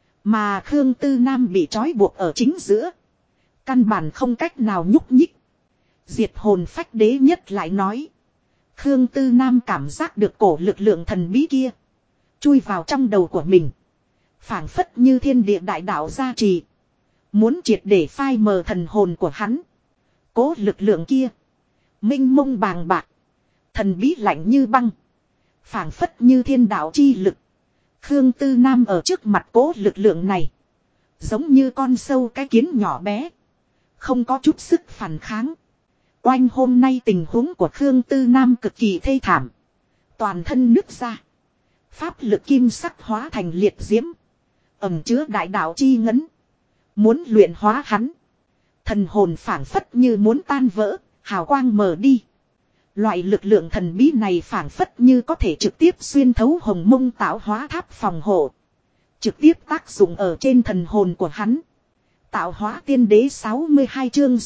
Mà Khương Tư Nam bị trói buộc ở chính giữa. Căn bản không cách nào nhúc nhích. Diệt hồn phách đế nhất lại nói. Khương Tư Nam cảm giác được cổ lực lượng thần bí kia. Chui vào trong đầu của mình. Phảng phất như thiên địa đại đạo gia trì. Muốn triệt để phai mờ thần hồn của hắn. Cố lực lượng kia. Minh mông bàng bạc. Thần bí lạnh như băng. Phảng phất như thiên đạo chi lực. Khương Tư Nam ở trước mặt cố lực lượng này. Giống như con sâu cái kiến nhỏ bé. Không có chút sức phản kháng. Oanh hôm nay tình huống của Khương Tư Nam cực kỳ thê thảm. Toàn thân nứt ra. Pháp lực kim sắc hóa thành liệt diễm. Ẩm chứa đại đạo chi ngấn. Muốn luyện hóa hắn. Thần hồn phảng phất như muốn tan vỡ, hào quang mờ đi. Loại lực lượng thần bí này phảng phất như có thể trực tiếp xuyên thấu hồng mông tạo hóa tháp phòng hộ. Trực tiếp tác dụng ở trên thần hồn của hắn. Tạo hóa tiên đế 62 chương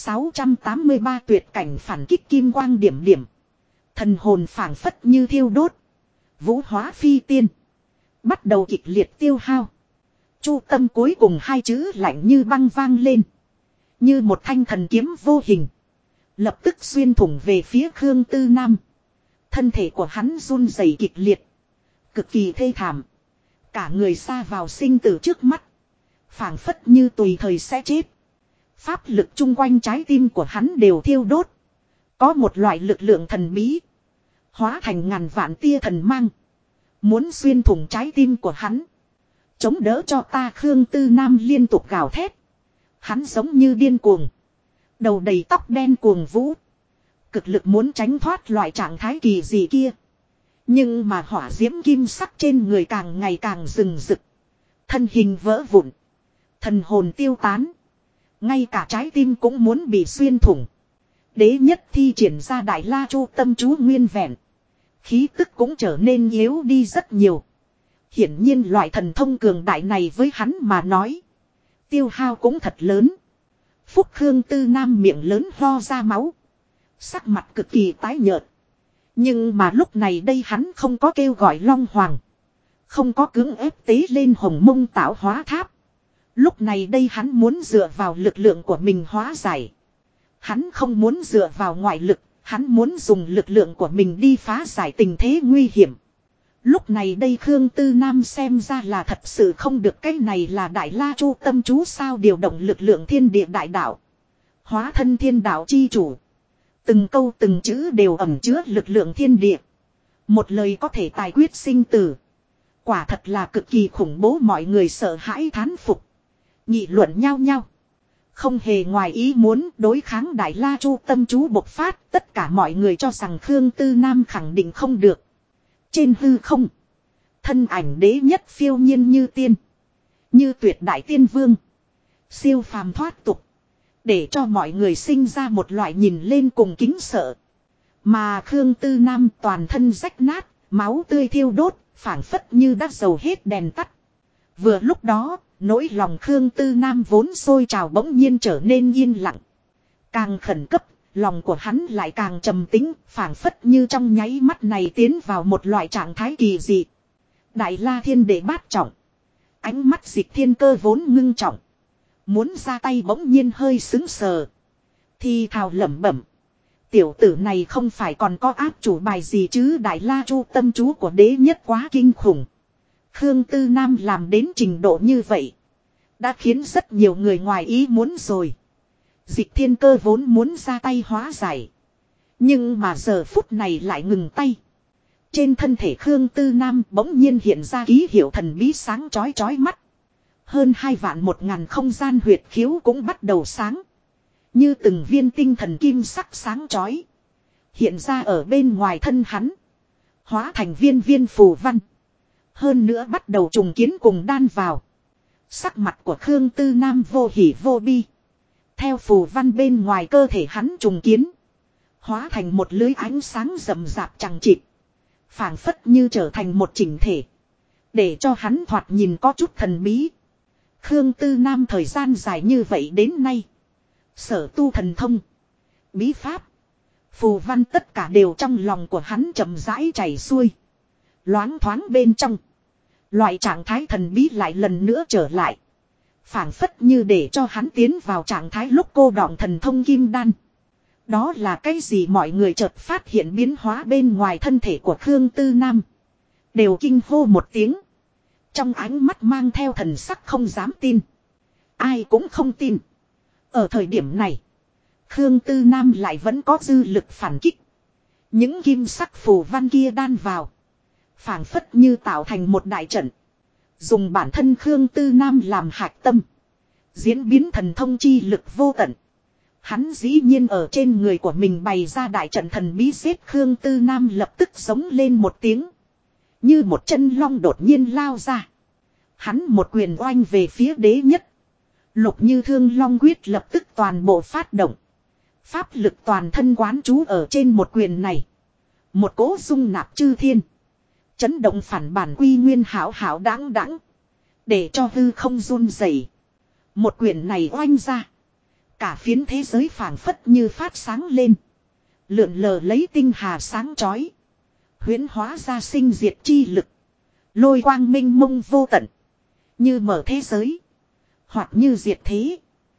683 tuyệt cảnh phản kích kim quang điểm điểm. Thần hồn phảng phất như thiêu đốt. Vũ hóa phi tiên. Bắt đầu kịch liệt tiêu hao. Chu tâm cuối cùng hai chữ lạnh như băng vang lên. Như một thanh thần kiếm vô hình. Lập tức xuyên thủng về phía Khương Tư Nam. Thân thể của hắn run rẩy kịch liệt. Cực kỳ thê thảm. Cả người sa vào sinh tử trước mắt. Phảng phất như tùy thời sẽ chết. Pháp lực chung quanh trái tim của hắn đều thiêu đốt. Có một loại lực lượng thần bí. Hóa thành ngàn vạn tia thần mang. Muốn xuyên thủng trái tim của hắn. Chống đỡ cho ta Khương Tư Nam liên tục gào thét. Hắn giống như điên cuồng. Đầu đầy tóc đen cuồng vũ. Cực lực muốn tránh thoát loại trạng thái kỳ dị kia. Nhưng mà hỏa diễm kim sắc trên người càng ngày càng rừng rực. Thân hình vỡ vụn. Thần hồn tiêu tán. Ngay cả trái tim cũng muốn bị xuyên thủng. Đế nhất thi triển ra đại la chu tâm chú nguyên vẹn. Khí tức cũng trở nên yếu đi rất nhiều. Hiển nhiên loại thần thông cường đại này với hắn mà nói. Tiêu hao cũng thật lớn. Phúc Khương Tư Nam miệng lớn ho ra máu. Sắc mặt cực kỳ tái nhợt. Nhưng mà lúc này đây hắn không có kêu gọi Long Hoàng. Không có cưỡng ép tế lên hồng mông tạo hóa tháp. Lúc này đây hắn muốn dựa vào lực lượng của mình hóa giải. Hắn không muốn dựa vào ngoại lực. Hắn muốn dùng lực lượng của mình đi phá giải tình thế nguy hiểm. Lúc này đây Khương Tư Nam xem ra là thật sự không được, cái này là đại la chu tâm chú sao, điều động lực lượng thiên địa đại đạo. Hóa thân thiên đạo chi chủ. Từng câu từng chữ đều ẩn chứa lực lượng thiên địa. Một lời có thể tài quyết sinh tử. Quả thật là cực kỳ khủng bố, mọi người sợ hãi thán phục. Nghị luận nhau nhau. Không hề ngoài ý muốn đối kháng đại la chu tâm chú bộc phát, tất cả mọi người cho rằng Khương Tư Nam khẳng định không được. Trên hư không, thân ảnh đế nhất phiêu nhiên như tiên. Như tuyệt đại tiên vương. Siêu phàm thoát tục. Để cho mọi người sinh ra một loại nhìn lên cùng kính sợ. Mà Khương Tư Nam toàn thân rách nát, máu tươi thiêu đốt, phảng phất như đã dầu hết đèn tắt. Vừa lúc đó, nỗi lòng Khương Tư Nam vốn sôi trào bỗng nhiên trở nên yên lặng. Càng khẩn cấp, lòng của hắn lại càng trầm tĩnh, phảng phất như trong nháy mắt này tiến vào một loại trạng thái kỳ dị. Đại la thiên đệ bát trọng. Ánh mắt Dịch Thiên Cơ vốn ngưng trọng. Muốn ra tay bỗng nhiên hơi sững sờ. Thì thào lẩm bẩm. Tiểu tử này không phải còn có áp chủ bài gì chứ, đại la chu tâm chú của đế nhất quá kinh khủng. Khương Tư Nam làm đến trình độ như vậy. Đã khiến rất nhiều người ngoài ý muốn rồi. Dịch Thiên Cơ vốn muốn ra tay hóa giải. Nhưng mà giờ phút này lại ngừng tay. Trên thân thể Khương Tư Nam bỗng nhiên hiện ra ký hiệu thần bí sáng chói chói mắt. Hơn 2.100.000 không gian huyệt khiếu cũng bắt đầu sáng. Như từng viên tinh thần kim sắc sáng chói. Hiện ra ở bên ngoài thân hắn. Hóa thành viên viên phù văn. Hơn nữa bắt đầu trùng kiến cùng đan vào. Sắc mặt của Khương Tư Nam vô hỉ vô bi. Theo phù văn bên ngoài cơ thể hắn trùng kiến. Hóa thành một lưới ánh sáng rậm rạp chằng chịt. Phảng phất như trở thành một chỉnh thể. Để cho hắn thoạt nhìn có chút thần bí. Khương Tư Nam thời gian dài như vậy đến nay. Sở tu thần thông. Bí pháp. Phù văn tất cả đều trong lòng của hắn chậm rãi chảy xuôi. Loáng thoáng bên trong. Loại trạng thái thần bí lại lần nữa trở lại. Phảng phất như để cho hắn tiến vào trạng thái lúc cô đọng thần thông kim đan. Đó là cái gì, mọi người chợt phát hiện biến hóa bên ngoài thân thể của Khương Tư Nam. Đều kinh hô một tiếng. Trong ánh mắt mang theo thần sắc không dám tin. Ai cũng không tin. Ở thời điểm này, Khương Tư Nam lại vẫn có dư lực phản kích. Những kim sắc phù văn kia đan vào. Phảng phất như tạo thành một đại trận. Dùng bản thân Khương Tư Nam làm hạch tâm. Diễn biến thần thông chi lực vô tận. Hắn dĩ nhiên ở trên người của mình bày ra đại trận thần bí giết Khương Tư Nam lập tức giống lên một tiếng. Như một chân long đột nhiên lao ra. Hắn một quyền oanh về phía đế nhất. Lục Như Thương Long quyết lập tức toàn bộ phát động. Pháp lực toàn thân quán trú ở trên một quyền này. Một cỗ dung nạp chư thiên. Chấn động phản bản quy nguyên hảo hảo đáng đáng. Để cho hư không run rẩy. Một quyền này oanh ra. Cả phiến thế giới phảng phất như phát sáng lên. Lượn lờ lấy tinh hà sáng chói. Huyễn hóa ra sinh diệt chi lực. Lôi quang minh mông vô tận. Như mở thế giới. Hoặc như diệt thế.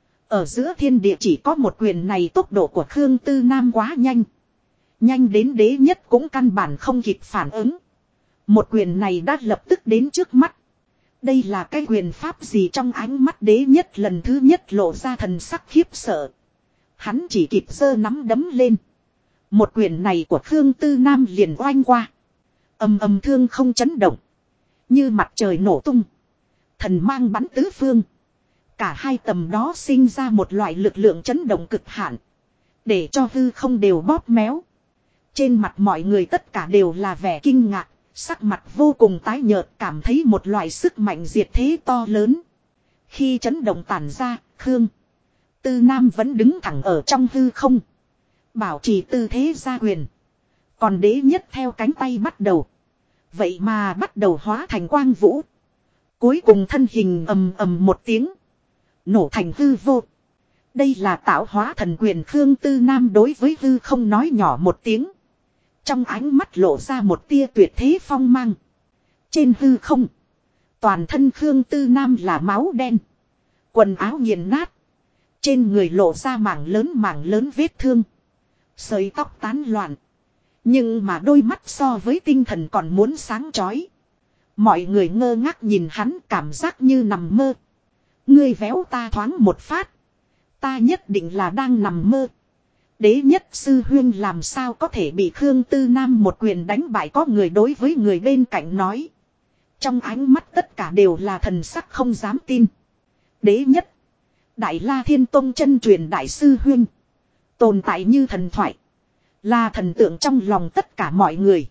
Ở giữa thiên địa chỉ có một quyền này tốc độ của Khương Tư Nam quá nhanh. Nhanh đến đế nhất cũng căn bản không kịp phản ứng. Một quyền này đã lập tức đến trước mắt. Đây là cái quyền pháp gì trong ánh mắt đế nhất lần thứ nhất lộ ra thần sắc khiếp sợ. Hắn chỉ kịp giơ nắm đấm lên. Một quyền này của Khương Tư Nam liền oanh qua. Ầm ầm thương không chấn động. Như mặt trời nổ tung. Thần mang bắn tứ phương. Cả hai tầm đó sinh ra một loại lực lượng chấn động cực hạn. Để cho hư không đều bóp méo. Trên mặt mọi người tất cả đều là vẻ kinh ngạc. Sắc mặt vô cùng tái nhợt cảm thấy một loại sức mạnh diệt thế to lớn. Khi chấn động tản ra, Khương Tư Nam vẫn đứng thẳng ở trong hư không. Bảo trì tư thế gia quyền. Còn đế nhất theo cánh tay bắt đầu. Vậy mà bắt đầu hóa thành quang vũ. Cuối cùng thân hình ầm ầm một tiếng. Nổ thành hư vô. Đây là tạo hóa thần quyền Khương Tư Nam đối với hư không nói nhỏ một tiếng. Trong ánh mắt lộ ra một tia tuyệt thế phong mang. Trên hư không. Toàn thân Khương Tư Nam là máu đen. Quần áo nghiền nát. Trên người lộ ra mảng lớn vết thương. Sợi tóc tán loạn. Nhưng mà đôi mắt so với tinh thần còn muốn sáng chói. Mọi người ngơ ngác nhìn hắn cảm giác như nằm mơ. Ngươi véo ta thoáng một phát. Ta nhất định là đang nằm mơ. Đế nhất sư huyên làm sao có thể bị Khương Tư Nam một quyền đánh bại có người đối với người bên cạnh nói. Trong ánh mắt tất cả đều là thần sắc không dám tin. Đế nhất. Đại La Thiên Tông chân truyền đại sư huyên. Tồn tại như thần thoại. Là thần tượng trong lòng tất cả mọi người.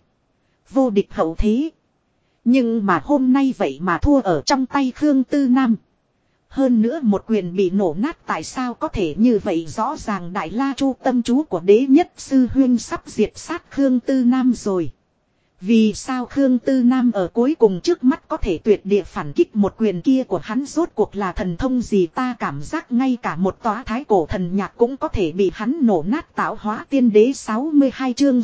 Vô địch hậu thế. Nhưng mà hôm nay vậy mà thua ở trong tay Khương Tư Nam. Hơn nữa một quyền bị nổ nát tại sao có thể như vậy rõ ràng Đại La Chu tâm chú của đế nhất sư huyên sắp diệt sát Khương Tư Nam rồi. Vì sao Khương Tư Nam ở cuối cùng trước mắt có thể tuyệt địa phản kích một quyền kia của hắn rốt cuộc là thần thông gì ta cảm giác ngay cả một tòa thái cổ thần nhạc cũng có thể bị hắn nổ nát tạo hóa tiên đế 62 chương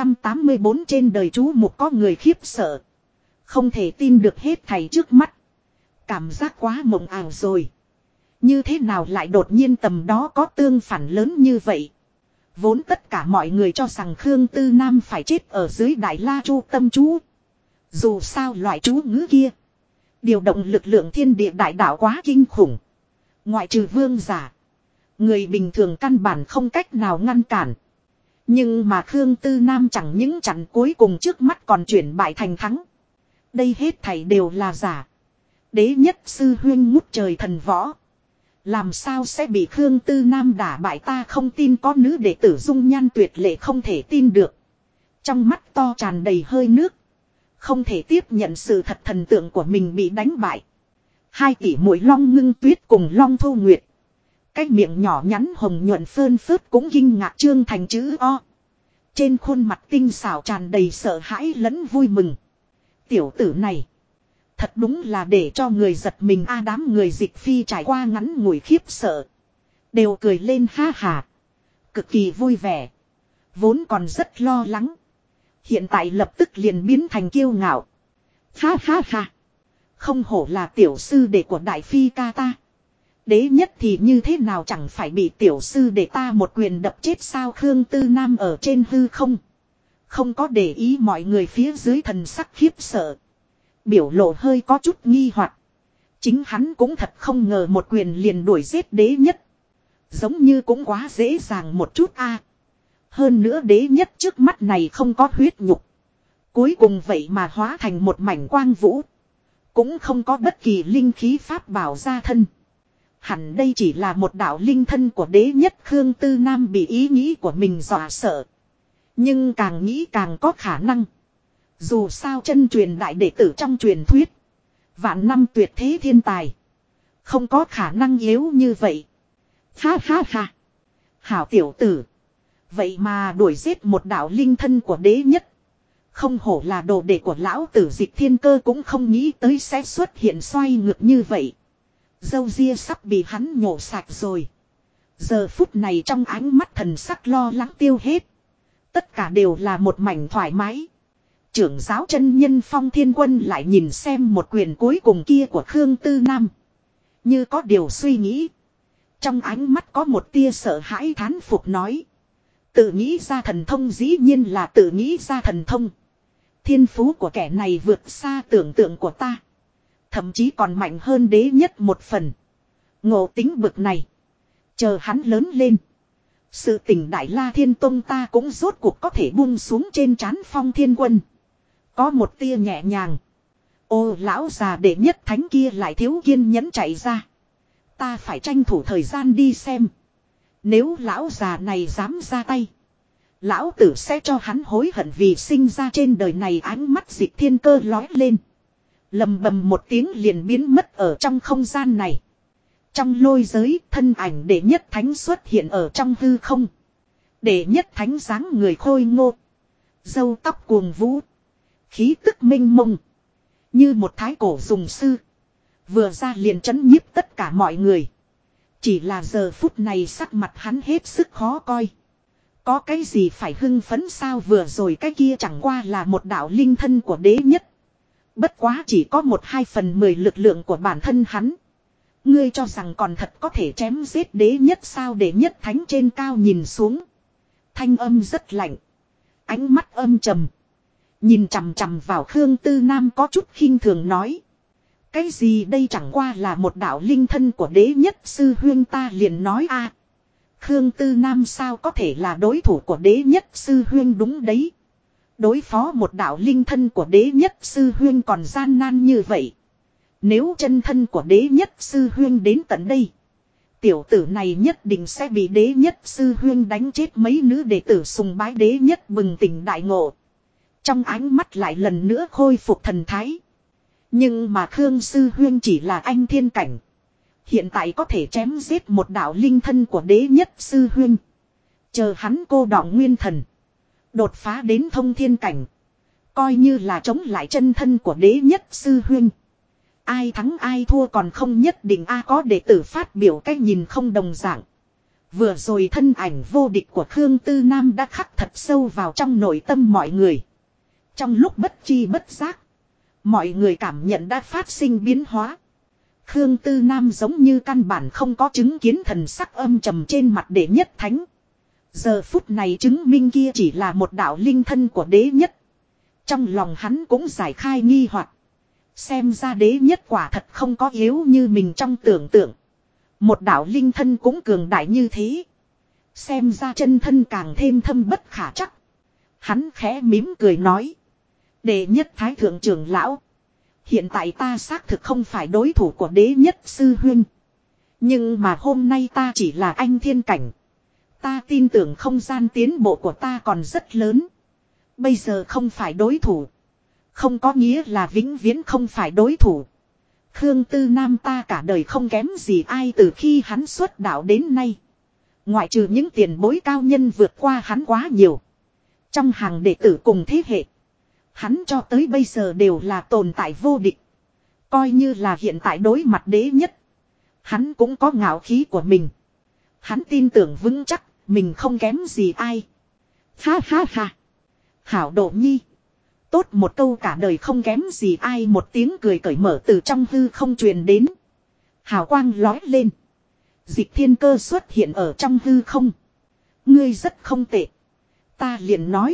684 trên đời chú mục có người khiếp sợ. Không thể tin được hết thảy trước mắt. Cảm giác quá mộng ảo rồi. Như thế nào lại đột nhiên tầm đó có tương phản lớn như vậy. Vốn tất cả mọi người cho rằng Khương Tư Nam phải chết ở dưới Đại La Chu tâm chú. Dù sao loại chú ngữ kia. Điều động lực lượng thiên địa đại đạo quá kinh khủng. Ngoại trừ vương giả. Người bình thường căn bản không cách nào ngăn cản. Nhưng mà Khương Tư Nam chẳng những chặn cuối cùng trước mắt còn chuyển bại thành thắng. Đây hết thảy đều là giả. Đế nhất sư huyên ngút trời thần võ. Làm sao sẽ bị Khương Tư Nam đả bại ta không tin có nữ đệ tử dung nhan tuyệt lệ không thể tin được. Trong mắt to tràn đầy hơi nước. Không thể tiếp nhận sự thật thần tượng của mình bị đánh bại. 2 tỷ muội Long Ngưng Tuyết cùng Long Thu Nguyệt. Cái miệng nhỏ nhắn hồng nhuận phơn phớt cũng kinh ngạc trương thành chữ O. Trên khuôn mặt tinh xảo tràn đầy sợ hãi lẫn vui mừng. Tiểu tử này. Thật đúng là để cho người giật mình đám người dịch phi trải qua ngắn ngủi khiếp sợ. Đều cười lên ha hà. Cực kỳ vui vẻ. Vốn còn rất lo lắng. Hiện tại lập tức liền biến thành kiêu ngạo. Ha ha ha. Không hổ là tiểu sư đệ của đại phi ca ta. Đế nhất thì như thế nào chẳng phải bị tiểu sư đệ ta một quyền đập chết sao Khương Tư Nam ở trên hư không. Không có để ý mọi người phía dưới thần sắc khiếp sợ. Biểu lộ hơi có chút nghi hoặc. Chính hắn cũng thật không ngờ một quyền liền đuổi giết đế nhất. Giống như cũng quá dễ dàng một chút Hơn nữa đế nhất trước mắt này không có huyết nhục. Cuối cùng vậy mà hóa thành một mảnh quang vũ. Cũng không có bất kỳ linh khí pháp bảo ra thân. Hẳn đây chỉ là một đạo linh thân của đế nhất. Khương Tư Nam bị ý nghĩ của mình dọa sợ. Nhưng càng nghĩ càng có khả năng. Dù sao chân truyền đại đệ tử trong truyền thuyết. Vạn năm tuyệt thế thiên tài. Không có khả năng yếu như vậy. Ha ha ha. Hảo tiểu tử. Vậy mà đuổi giết một đạo linh thân của đế nhất. Không hổ là đồ đệ của lão tử. Dịch Thiên Cơ cũng không nghĩ tới sẽ xuất hiện xoay ngược như vậy. Dâu ria sắp bị hắn nhổ sạch rồi. Giờ phút này trong ánh mắt thần sắc lo lắng tiêu hết. Tất cả đều là một mảnh thoải mái. Trưởng giáo chân nhân Phong Thiên Quân lại nhìn xem một quyền cuối cùng kia của Khương Tư Nam. Như có điều suy nghĩ. Trong ánh mắt có một tia sợ hãi thán phục nói. Tự nghĩ ra thần thông dĩ nhiên là tự nghĩ ra thần thông. Thiên phú của kẻ này vượt xa tưởng tượng của ta. Thậm chí còn mạnh hơn đế nhất một phần. Ngộ tính bực này. Chờ hắn lớn lên. Sự tình Đại La Thiên Tông ta cũng rốt cuộc có thể buông xuống trên trán Phong Thiên Quân. Có một tia nhẹ nhàng. Ô lão già đệ nhất thánh kia lại thiếu kiên nhẫn chạy ra. Ta phải tranh thủ thời gian đi xem. Nếu lão già này dám ra tay. Lão tử sẽ cho hắn hối hận vì sinh ra trên đời này. Ánh mắt Dịch Thiên Cơ lói lên. Lầm bầm một tiếng liền biến mất ở trong không gian này. Trong lôi giới thân ảnh đệ nhất thánh xuất hiện ở trong hư không. Đệ nhất thánh dáng người khôi ngô. Râu tóc cuồng vũ. Khí tức minh mông. Như một thái cổ dùng sư. Vừa ra liền trấn nhiếp tất cả mọi người. Chỉ là giờ phút này sắc mặt hắn hết sức khó coi. Có cái gì phải hưng phấn sao, vừa rồi cái kia chẳng qua là một đạo linh thân của đế nhất. Bất quá chỉ có 1/2/10 lực lượng của bản thân hắn. Ngươi cho rằng còn thật có thể chém giết đế nhất sao? Đế nhất thánh trên cao nhìn xuống. Thanh âm rất lạnh. Ánh mắt âm trầm. Nhìn chằm chằm vào Khương Tư Nam có chút khinh thường nói. Cái gì đây, chẳng qua là một đạo linh thân của đế nhất sư huyên ta liền nói a. Khương Tư Nam sao có thể là đối thủ của đế nhất sư huyên, đúng đấy. Đối phó một đạo linh thân của đế nhất sư huyên còn gian nan như vậy. Nếu chân thân của đế nhất sư huyên đến tận đây. Tiểu tử này nhất định sẽ bị đế nhất sư huyên đánh chết. Mấy nữ đệ tử sùng bái đế nhất bừng tỉnh đại ngộ. Trong ánh mắt lại lần nữa khôi phục thần thái. Nhưng mà Khương sư huyên chỉ là anh thiên cảnh. Hiện tại có thể chém giết một đạo linh thân của đế nhất sư huyên. Chờ hắn cô đọng nguyên thần. Đột phá đến thông thiên cảnh. Coi như là chống lại chân thân của đế nhất sư huyên. Ai thắng ai thua còn không nhất định. Có đệ tử phát biểu cái nhìn không đồng dạng. Vừa rồi thân ảnh vô địch của Khương Tư Nam đã khắc thật sâu vào trong nội tâm mọi người. Trong lúc bất chi bất giác. Mọi người cảm nhận đã phát sinh biến hóa. Khương Tư Nam giống như căn bản không có chứng kiến thần sắc âm trầm trên mặt đệ nhất thánh. Giờ phút này chứng minh kia chỉ là một đạo linh thân của đế nhất. Trong lòng hắn cũng giải khai nghi hoặc. Xem ra đế nhất quả thật không có yếu như mình trong tưởng tượng. Một đạo linh thân cũng cường đại như thế. Xem ra chân thân càng thêm thâm bất khả chắc. Hắn khẽ mím cười nói. Đệ nhất thái thượng trưởng lão. Hiện tại ta xác thực không phải đối thủ của đế nhất sư huynh. Nhưng mà hôm nay ta chỉ là anh thiên cảnh. Ta tin tưởng không gian tiến bộ của ta còn rất lớn. Bây giờ không phải đối thủ. Không có nghĩa là vĩnh viễn không phải đối thủ. Khương Tư Nam ta cả đời không kém gì ai từ khi hắn xuất đạo đến nay. Ngoại trừ những tiền bối cao nhân vượt qua hắn quá nhiều. Trong hàng đệ tử cùng thế hệ. Hắn cho tới bây giờ đều là tồn tại vô địch. Coi như là hiện tại đối mặt đế nhất. Hắn cũng có ngạo khí của mình. Hắn tin tưởng vững chắc mình không kém gì ai. Ha ha ha. Hảo Độ Nhi. Tốt một câu cả đời không kém gì ai, một tiếng cười cởi mở từ trong hư không truyền đến. Hào quang lói lên. Dịch Thiên Cơ xuất hiện ở trong hư không. Ngươi rất không tệ. Ta liền nói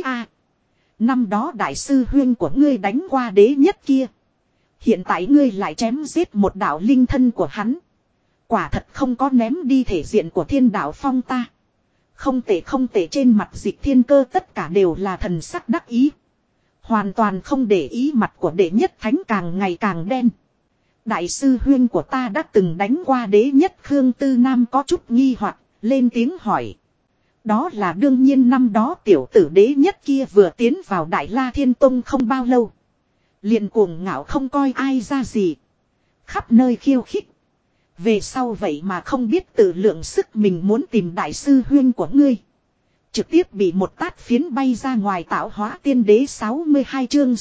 năm đó đại sư huyên của ngươi đánh qua đế nhất kia. Hiện tại ngươi lại chém giết một đạo linh thân của hắn. Quả thật không có ném đi thể diện của Thiên Đạo Phong ta. Không tệ không tệ, trên mặt Dịch Thiên Cơ tất cả đều là thần sắc đắc ý. Hoàn toàn không để ý mặt của đệ nhất thánh càng ngày càng đen. Đại sư huyên của ta đã từng đánh qua đế nhất Khương Tư Nam có chút nghi hoặc lên tiếng hỏi. Đó là đương nhiên năm đó tiểu tử đế nhất kia vừa tiến vào Đại La Thiên Tông không bao lâu. Liền cuồng ngạo không coi ai ra gì. Khắp nơi khiêu khích. Về sau vậy mà không biết tự lượng sức mình muốn tìm đại sư huyên của ngươi. Trực tiếp bị một tát phiến bay ra ngoài tạo hóa tiên đế 62 chương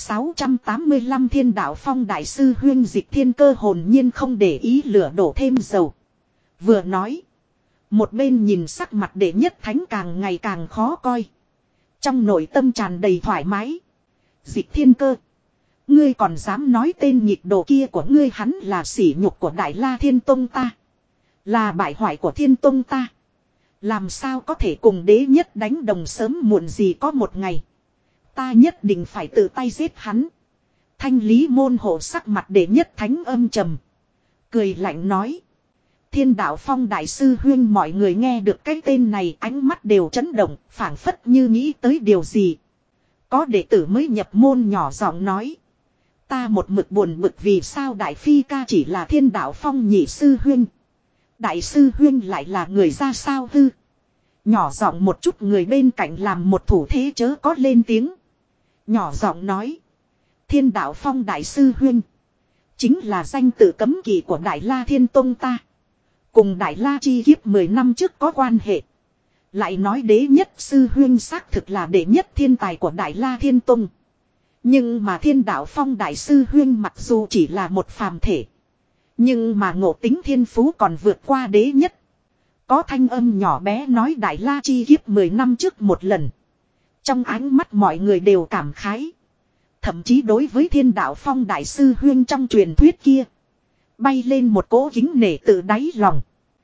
685 thiên đạo phong đại sư huyên Dịch Thiên Cơ hồn nhiên không để ý lửa đổ thêm dầu. Vừa nói. Một bên nhìn sắc mặt đệ nhất thánh càng ngày càng khó coi. Trong nội tâm tràn đầy thoải mái. Dịch Thiên Cơ. Ngươi còn dám nói tên nhịp đồ kia của ngươi hắn là sỉ nhục của Đại La Thiên Tông ta. Là bại hoại của Thiên Tông ta. Làm sao có thể cùng đế nhất đánh đồng sớm muộn gì có một ngày. Ta nhất định phải tự tay giết hắn. Thanh lý môn hộ sắc mặt đệ nhất thánh âm trầm. Cười lạnh nói. Thiên đạo phong đại sư huyên mọi người nghe được cái tên này ánh mắt đều chấn động phảng phất như nghĩ tới điều gì. Có đệ tử mới nhập môn nhỏ giọng nói. Ta một mực buồn bực vì sao đại phi ca chỉ là thiên đạo phong nhị sư huyên. Đại sư huyên lại là người ra sao hư. Nhỏ giọng một chút người bên cạnh làm một thủ thế chớ có lên tiếng. Nhỏ giọng nói. Thiên đạo phong đại sư huyên. Chính là danh tự cấm kỵ của Đại La Thiên Tông ta. Cùng Đại La chi kiếp 10 năm trước có quan hệ. Lại nói đế nhất sư huyên xác thực là đệ nhất thiên tài của Đại La Thiên Tông. Nhưng mà thiên đạo phong đại sư huyên mặc dù chỉ là một phàm thể. Nhưng mà ngộ tính thiên phú còn vượt qua đế nhất. Có thanh âm nhỏ bé nói Đại La chi kiếp 10 năm trước một lần. Trong ánh mắt mọi người đều cảm khái. Thậm chí đối với thiên đạo phong đại sư huyên trong truyền thuyết kia. Bay lên một cỗ kính nể từ đáy lòng.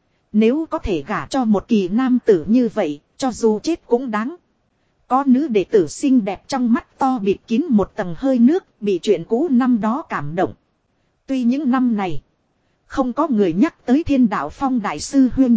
Nếu có thể gả cho một kỳ nam tử như vậy, cho dù chết cũng đáng. Có nữ đệ tử xinh đẹp trong mắt to bịt kín một tầng hơi nước, bị chuyện cũ năm đó cảm động. Tuy những năm này, không có người nhắc tới thiên đạo phong đại sư huyên.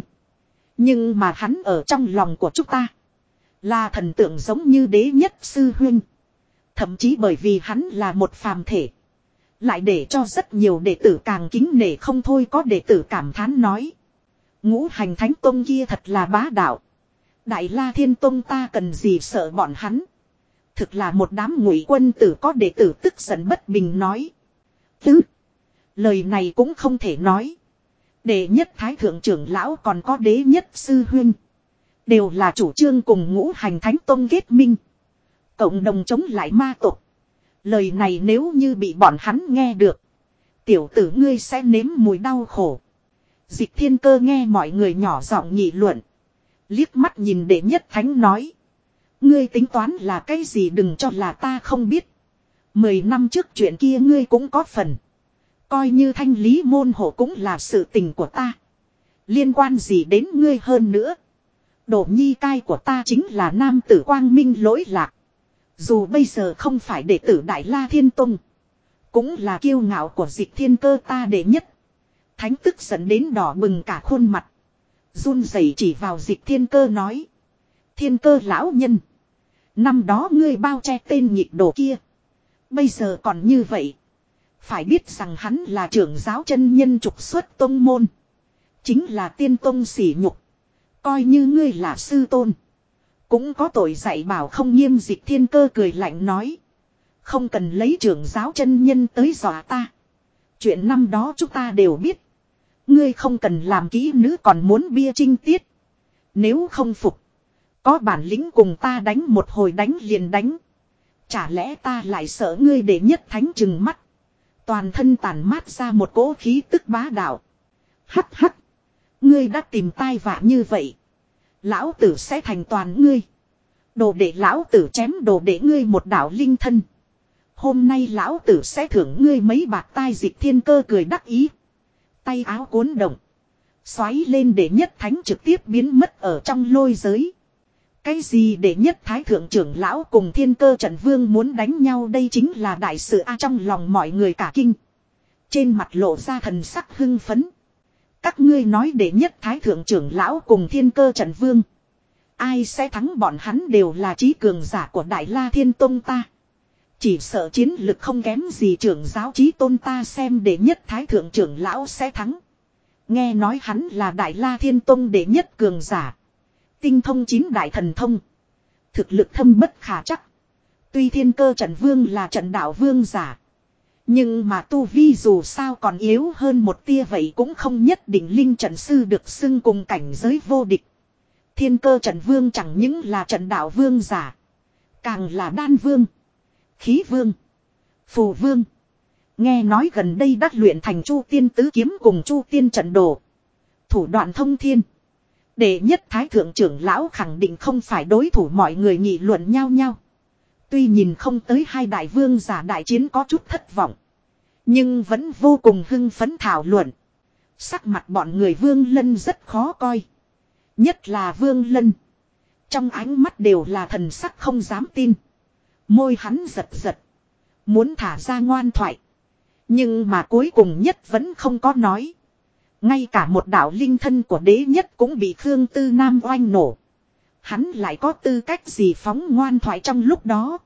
Nhưng mà hắn ở trong lòng của chúng ta, là thần tượng giống như đế nhất sư huyên. Thậm chí bởi vì hắn là một phàm thể. Lại để cho rất nhiều đệ tử càng kính nể không thôi có đệ tử cảm thán nói. Ngũ hành thánh tông kia thật là bá đạo. Đại La Thiên Tông ta cần gì sợ bọn hắn. Thực là một đám ngụy quân tử có đệ tử tức giận bất bình nói. Lời này cũng không thể nói. Đệ nhất thái thượng trưởng lão còn có đế nhất sư huynh. Đều là chủ trương cùng ngũ hành thánh tông kết minh. Cộng đồng chống lại ma tộc. Lời này nếu như bị bọn hắn nghe được. Tiểu tử ngươi sẽ nếm mùi đau khổ. Dịch Thiên Cơ nghe mọi người nhỏ giọng nghị luận. Liếc mắt nhìn đệ nhất thánh nói. Ngươi tính toán là cái gì đừng cho là ta không biết. 10 năm trước chuyện kia ngươi cũng có phần. Coi như thanh lý môn hộ cũng là sự tình của ta. Liên quan gì đến ngươi hơn nữa. Đồ nhi cai của ta chính là nam tử quang minh lỗi lạc. Dù bây giờ không phải đệ tử Đại La Thiên Tông. Cũng là kiêu ngạo của Dịch Thiên Cơ ta đệ nhất. Thánh tức giận đến đỏ bừng cả khuôn mặt. Run rẩy chỉ vào Dịch Thiên Cơ nói. Thiên Cơ lão nhân. Năm đó ngươi bao che tên nhịp đồ kia. Bây giờ còn như vậy. Phải biết rằng hắn là trưởng giáo chân nhân trục xuất tông môn. Chính là tiên tông sỉ nhục. Coi như ngươi là sư tôn. Cũng có tội dạy bảo không nghiêm. Dịch Thiên Cơ cười lạnh nói. Không cần lấy trưởng giáo chân nhân tới dọa ta. Chuyện năm đó chúng ta đều biết. Ngươi không cần làm kỹ nữ còn muốn bia trinh tiết. Nếu không phục. Có bản lĩnh cùng ta đánh một hồi đánh liền đánh. Chả lẽ ta lại sợ ngươi để nhất thánh chừng mắt. Toàn thân tàn mát ra một cỗ khí tức bá đạo. Hắc hắc. Ngươi đã tìm tai vạ như vậy. Lão tử sẽ thành toàn ngươi. Đồ để lão tử chém đồ để ngươi một đạo linh thân. Hôm nay lão tử sẽ thưởng ngươi mấy bạc tai. Dịch Thiên Cơ cười đắc ý. Tay áo cuốn động. Xoáy lên để nhất thánh trực tiếp biến mất ở trong lôi giới. Cái gì để nhất thái thượng trưởng lão cùng Thiên Cơ trận vương muốn đánh nhau đây chính là đại sự a trong lòng mọi người cả kinh. Trên mặt lộ ra thần sắc hưng phấn. Các ngươi nói để nhất thái thượng trưởng lão cùng Thiên Cơ trận vương. Ai sẽ thắng bọn hắn đều là trí cường giả của Đại La Thiên Tông ta. Chỉ sợ chiến lực không kém gì trưởng giáo chí tôn, ta xem đệ nhất thái thượng trưởng lão sẽ thắng. Nghe nói hắn là Đại La Thiên Tông đệ nhất cường giả. Tinh thông 9 đại thần thông. Thực lực thâm bất khả chắc. Tuy Thiên Cơ Trận Vương là trận đạo vương giả. Nhưng mà tu vi dù sao còn yếu hơn một tia, vậy cũng không nhất định linh trận sư được xưng cùng cảnh giới vô địch. Thiên Cơ Trận Vương chẳng những là trận đạo vương giả. Càng là đan vương. Khí vương. Phù vương. Nghe nói gần đây đã luyện thành Chu Tiên Tứ Kiếm cùng Chu Tiên Trận Đồ. Thủ đoạn thông thiên. Đệ nhất thái thượng trưởng lão khẳng định không phải đối thủ, mọi người nghị luận nhau nhau. Tuy nhìn không tới hai đại vương giả đại chiến có chút thất vọng. Nhưng vẫn vô cùng hưng phấn thảo luận. Sắc mặt bọn người Vương Lân rất khó coi. Nhất là Vương Lân. Trong ánh mắt đều là thần sắc không dám tin. Môi hắn giật giật. Muốn thả ra ngoan thoại. Nhưng mà cuối cùng nhất vẫn không có nói. Ngay cả một đạo linh thân của đế nhất cũng bị Khương Tư Nam oanh nổ. Hắn lại có tư cách gì phóng ngoan thoại trong lúc đó.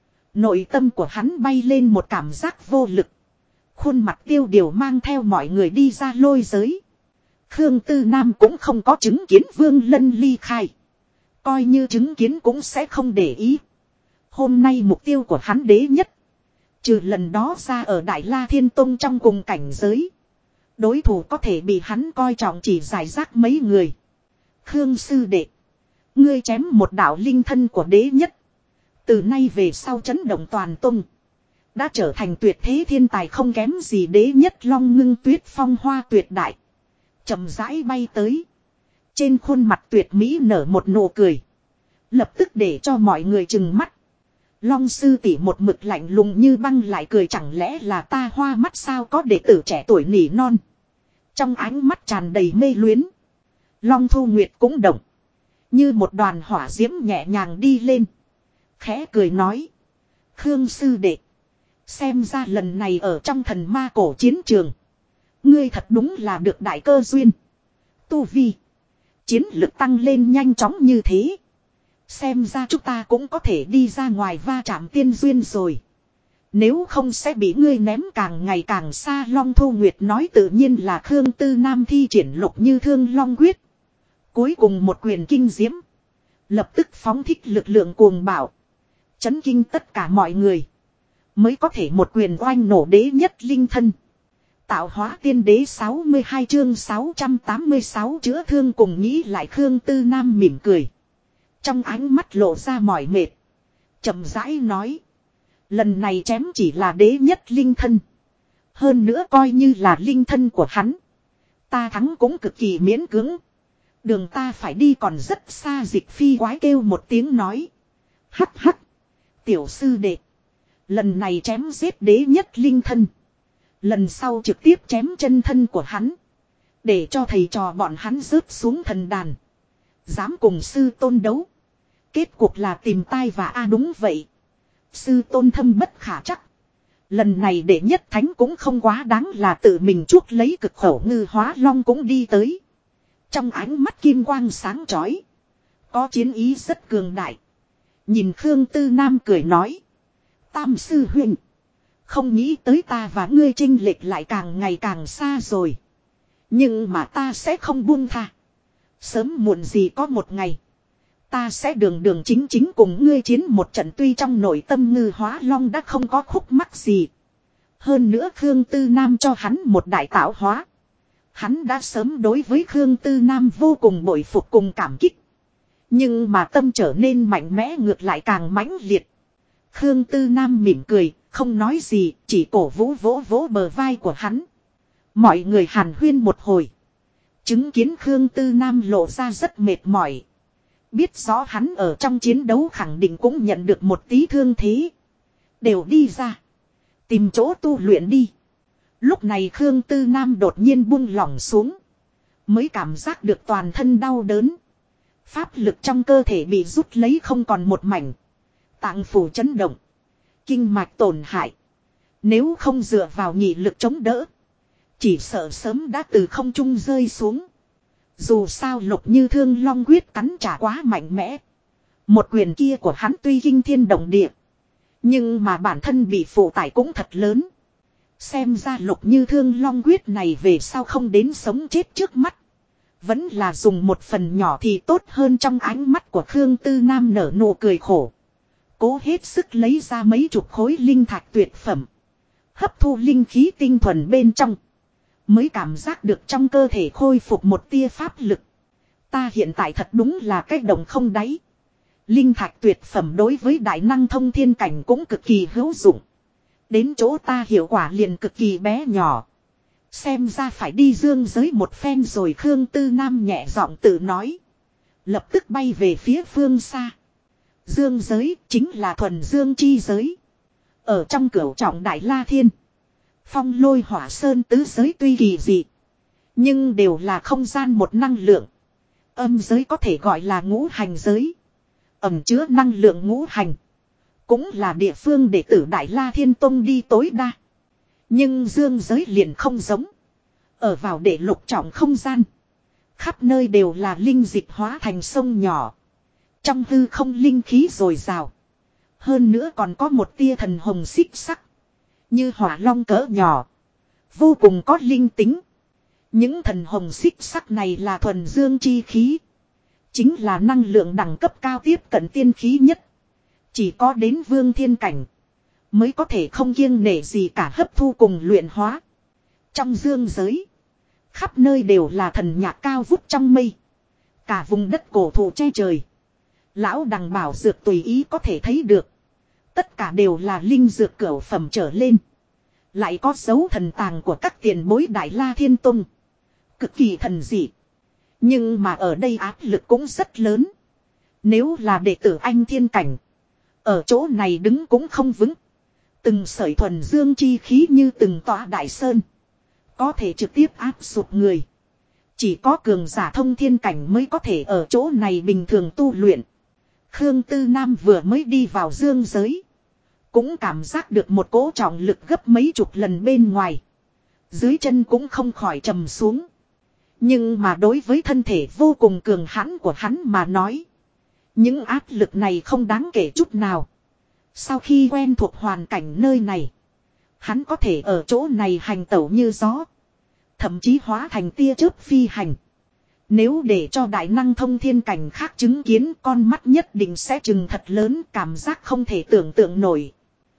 Nội tâm của hắn bay lên một cảm giác vô lực. Khuôn mặt tiêu điều mang theo mọi người đi ra lôi giới. Khương Tư Nam cũng không có chứng kiến Vương Lân ly khai. Coi như chứng kiến cũng sẽ không để ý. Hôm nay mục tiêu của hắn đế nhất. Trừ lần đó ra ở Đại La Thiên Tông trong cùng cảnh giới. Đối thủ có thể bị hắn coi trọng chỉ giải rác mấy người. Khương sư đệ. Ngươi chém một đạo linh thân của đế nhất. Từ nay về sau chấn động toàn tông. Đã trở thành tuyệt thế thiên tài không kém gì đế nhất Long Ngưng Tuyết phong hoa tuyệt đại. Chậm rãi bay tới. Trên khuôn mặt tuyệt mỹ nở một nụ cười. Lập tức để cho mọi người trừng mắt. Long sư tỷ một mực lạnh lùng như băng lại cười, chẳng lẽ là ta hoa mắt sao, có đệ tử trẻ tuổi nỉ non. Trong ánh mắt tràn đầy mê luyến. Long Thu Nguyệt cũng động. Như một đoàn hỏa diễm nhẹ nhàng đi lên. Khẽ cười nói. Khương sư đệ. Xem ra lần này ở trong thần ma cổ chiến trường. Ngươi thật đúng là được đại cơ duyên. Tu vi. Chiến lực tăng lên nhanh chóng như thế. Xem ra chúng ta cũng có thể đi ra ngoài va chạm tiên duyên rồi. Nếu không sẽ bị ngươi ném càng ngày càng xa. Long Thu Nguyệt nói tự nhiên là Khương Tư Nam thi triển Lục Như Thương Long Quyết. Cuối cùng một quyền kinh diễm. Lập tức phóng thích lực lượng cuồng bạo. Chấn kinh tất cả mọi người. Mới có thể một quyền oanh nổ đế nhất linh thân. Tạo hóa tiên đế 62 chương 686 chữa thương cùng nghĩ lại. Khương Tư Nam mỉm cười. Trong ánh mắt lộ ra mỏi mệt. Chậm rãi nói. Lần này chém chỉ là đế nhất linh thân. Hơn nữa coi như là linh thân của hắn. Ta thắng cũng cực kỳ miễn cưỡng. Đường ta phải đi còn rất xa. Dịch Phi quái kêu một tiếng nói. Hắc hắc. Tiểu sư đệ. Lần này chém giết đế nhất linh thân. Lần sau trực tiếp chém chân thân của hắn. Để cho thầy trò bọn hắn rớt xuống thần đàn. Dám cùng sư tôn đấu. Kết cuộc là tìm tai và đúng vậy. Sư tôn thâm bất khả chắc. Lần này đệ nhất thánh cũng không quá đáng là tự mình chuốc lấy cực khổ. Ngư Hóa Long cũng đi tới. Trong ánh mắt kim quang sáng chói. Có chiến ý rất cường đại. Nhìn Khương Tư Nam cười nói. Tam sư huynh. Không nghĩ tới ta và ngươi chênh lệch lại càng ngày càng xa rồi. Nhưng mà ta sẽ không buông tha. Sớm muộn gì có một ngày. Ta sẽ đường đường chính chính cùng ngươi chiến một trận. Tuy trong nội tâm Ngư Hóa Long đã không có khúc mắc gì. Hơn nữa Khương Tư Nam cho hắn một đại tạo hóa. Hắn đã sớm đối với Khương Tư Nam vô cùng bội phục cùng cảm kích. Nhưng mà tâm trở nên mạnh mẽ ngược lại càng mãnh liệt. Khương Tư Nam mỉm cười, không nói gì, chỉ cổ vũ vỗ vỗ bờ vai của hắn. Mọi người hàn huyên một hồi. Chứng kiến Khương Tư Nam lộ ra rất mệt mỏi. Biết rõ hắn ở trong chiến đấu khẳng định cũng nhận được một tí thương thế. Đều đi ra. Tìm chỗ tu luyện đi. Lúc này Khương Tư Nam đột nhiên buông lỏng xuống. Mới cảm giác được toàn thân đau đớn. Pháp lực trong cơ thể bị rút lấy không còn một mảnh. Tạng phủ chấn động. Kinh mạch tổn hại. Nếu không dựa vào nhị lực chống đỡ. Chỉ sợ sớm đã từ không trung rơi xuống. Dù sao Lục Như Thương Long Quyết cắn trả quá mạnh mẽ. Một quyền kia của hắn tuy kinh thiên động địa. Nhưng mà bản thân bị phụ tải cũng thật lớn. Xem ra Lục Như Thương long quyết này về sau không đến sống chết trước mắt. Vẫn là dùng một phần nhỏ thì tốt hơn. Trong ánh mắt của Khương Tư Nam nở nụ cười khổ. Cố hết sức lấy ra mấy chục khối linh thạch tuyệt phẩm. Hấp thu linh khí tinh thuần bên trong. Mới cảm giác được trong cơ thể khôi phục một tia pháp lực. Ta hiện tại thật đúng là cái đồng không đáy. Linh thạch tuyệt phẩm đối với đại năng thông thiên cảnh cũng cực kỳ hữu dụng. Đến chỗ ta hiệu quả liền cực kỳ bé nhỏ. Xem ra phải đi dương giới một phen rồi. Khương Tư Nam nhẹ giọng tự nói. Lập tức bay về phía phương xa. Dương giới chính là thuần dương chi giới. Ở trong cửu trọng Đại La Thiên. Phong Lôi Hỏa Sơn tứ giới tuy kỳ dị. Nhưng đều là không gian một năng lượng. Âm giới có thể gọi là ngũ hành giới. Ẩn chứa năng lượng ngũ hành. Cũng là địa phương để tử Đại La Thiên Tông đi tối đa. Nhưng dương giới liền không giống. Ở vào để lục trọng không gian. Khắp nơi đều là linh dịch hóa thành sông nhỏ. Trong hư không linh khí dồi dào. Hơn nữa còn có một tia thần hồng xích sắc. Như hỏa long cỡ nhỏ. Vô cùng có linh tính. Những thần hồng xích sắc này là thuần dương chi khí. Chính là năng lượng đẳng cấp cao tiếp cận tiên khí nhất. Chỉ có đến vương thiên cảnh. Mới có thể không kiêng nể gì cả hấp thu cùng luyện hóa. Trong dương giới. Khắp nơi đều là thần nhạc cao vút trong mây. Cả vùng đất cổ thụ che trời. Lão đằng bảo dược tùy ý có thể thấy được. Tất cả đều là linh dược cửu phẩm trở lên. Lại có dấu thần tàng của các tiền bối Đại La Thiên Tông. Cực kỳ thần dị. Nhưng mà ở đây áp lực cũng rất lớn. Nếu là đệ tử anh thiên cảnh. Ở chỗ này đứng cũng không vững. Từng sợi thuần dương chi khí như từng tòa đại sơn. Có thể trực tiếp áp sụp người. Chỉ có cường giả thông thiên cảnh mới có thể ở chỗ này bình thường tu luyện. Khương Tư Nam vừa mới đi vào dương giới. Cũng cảm giác được một cỗ trọng lực gấp mấy chục lần bên ngoài. Dưới chân cũng không khỏi trầm xuống. Nhưng mà đối với thân thể vô cùng cường hãn của hắn mà nói. Những áp lực này không đáng kể chút nào. Sau khi quen thuộc hoàn cảnh nơi này. Hắn có thể ở chỗ này hành tẩu như gió. Thậm chí hóa thành tia chớp phi hành. Nếu để cho đại năng thông thiên cảnh khác chứng kiến, con mắt nhất định sẽ trừng thật lớn, cảm giác không thể tưởng tượng nổi.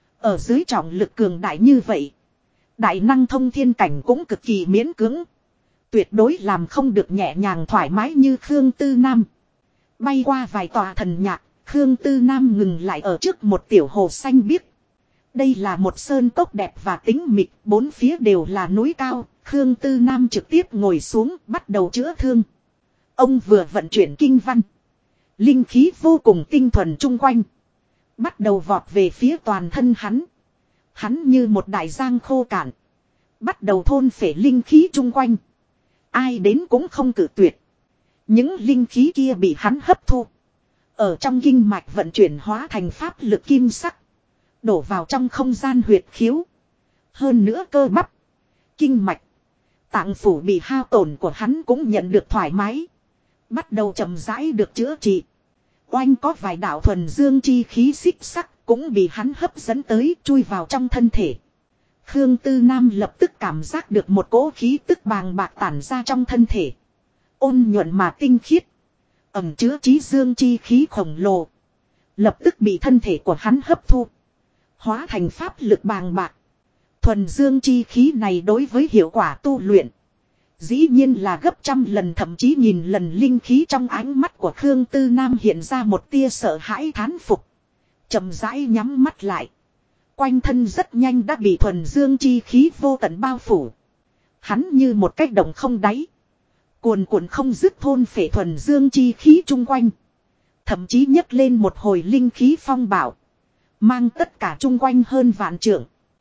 Ở dưới trọng lực cường đại như vậy. Đại năng thông thiên cảnh cũng cực kỳ miễn cưỡng. Tuyệt đối làm không được nhẹ nhàng thoải mái như Khương Tư Nam. Bay qua vài tòa thần nhạc, Khương Tư Nam ngừng lại ở trước một tiểu hồ xanh biếc. Đây là một sơn cốc đẹp và tĩnh mịch, bốn phía đều là núi cao. Khương Tư Nam trực tiếp ngồi xuống, bắt đầu chữa thương. Ông vừa vận chuyển kinh văn. Linh khí vô cùng tinh thuần chung quanh. Bắt đầu vọt về phía toàn thân hắn. Hắn như một đại giang khô cạn. Bắt đầu thôn phệ linh khí chung quanh. Ai đến cũng không cử tuyệt. Những linh khí kia bị hắn hấp thu. Ở trong kinh mạch vận chuyển hóa thành pháp lực kim sắc. Đổ vào trong không gian huyệt khiếu. Hơn nữa cơ bắp. Kinh mạch. Tạng phủ bị hao tổn của hắn cũng nhận được thoải mái. Bắt đầu chậm rãi được chữa trị. Oanh có vài đạo thuần dương chi khí xích sắc cũng bị hắn hấp dẫn tới chui vào trong thân thể. Khương Tư Nam lập tức cảm giác được một cỗ khí tức bàng bạc tản ra trong thân thể. Ôn nhuận mà tinh khiết. Ẩm chứa trí dương chi khí khổng lồ. Lập tức bị thân thể của hắn hấp thu. Hóa thành pháp lực bàng bạc. Thuần dương chi khí này đối với hiệu quả tu luyện. Dĩ nhiên là gấp trăm lần thậm chí nghìn lần. Linh khí trong ánh mắt của Khương Tư Nam hiện ra một tia sợ hãi thán phục. Chậm rãi nhắm mắt lại. Quanh thân rất nhanh đã bị thuần dương chi khí vô tận bao phủ. Hắn như một cái động không đáy. Cuồn cuộn không dứt thôn phệ thuần dương chi khí chung quanh. Thậm chí nhấc lên một hồi linh khí phong bạo. Mang tất cả chung quanh hơn vạn trượng.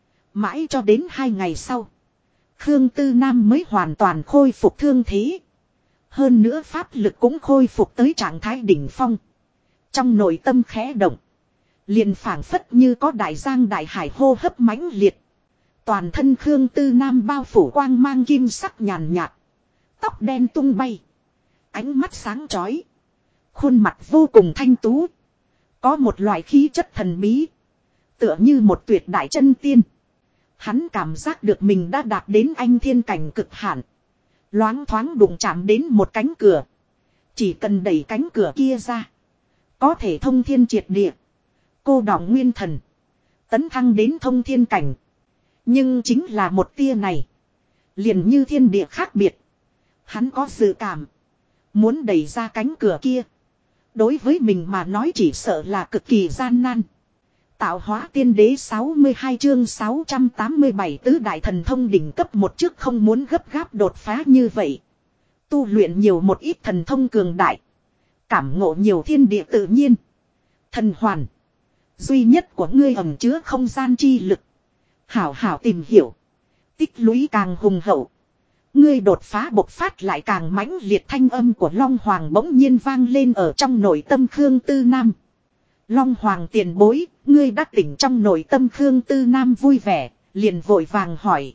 Mãi cho đến 2 ngày sau. Khương Tư Nam mới hoàn toàn khôi phục thương thế. Hơn nữa pháp lực cũng khôi phục tới trạng thái đỉnh phong. Trong nội tâm khẽ động. Liền phảng phất như có đại giang đại hải hô hấp mãnh liệt. Toàn thân Khương Tư Nam bao phủ quang mang kim sắc nhàn nhạt. Tóc đen tung bay. Ánh mắt sáng chói. Khuôn mặt vô cùng thanh tú. Có một loại khí chất thần bí. Tựa như một tuyệt đại chân tiên. Hắn cảm giác được mình đã đạt đến anh thiên cảnh cực hạn. Loáng thoáng đụng chạm đến một cánh cửa. Chỉ cần đẩy cánh cửa kia ra. Có thể thông thiên triệt địa. Cô đọng nguyên thần. Tấn thăng đến thông thiên cảnh. Nhưng chính là một tia này. Liền như thiên địa khác biệt. Hắn có dự cảm. Muốn đẩy ra cánh cửa kia. Đối với mình mà nói chỉ sợ là cực kỳ gian nan. Tạo hóa tiên đế 62 chương 687 tứ đại thần thông đỉnh cấp một trước không muốn gấp gáp đột phá như vậy. Tu luyện nhiều một ít thần thông cường đại. Cảm ngộ nhiều thiên địa tự nhiên. Thần hoàn. Duy nhất của ngươi ẩn chứa không gian chi lực. Hảo hảo tìm hiểu. Tích lũy càng hùng hậu. Ngươi đột phá bộc phát lại càng mãnh liệt, thanh âm của Long Hoàng bỗng nhiên vang lên ở trong nội tâm Khương Tư Nam. Long Hoàng tiền bối, ngươi đã tỉnh trong nội tâm Khương Tư Nam vui vẻ, liền vội vàng hỏi.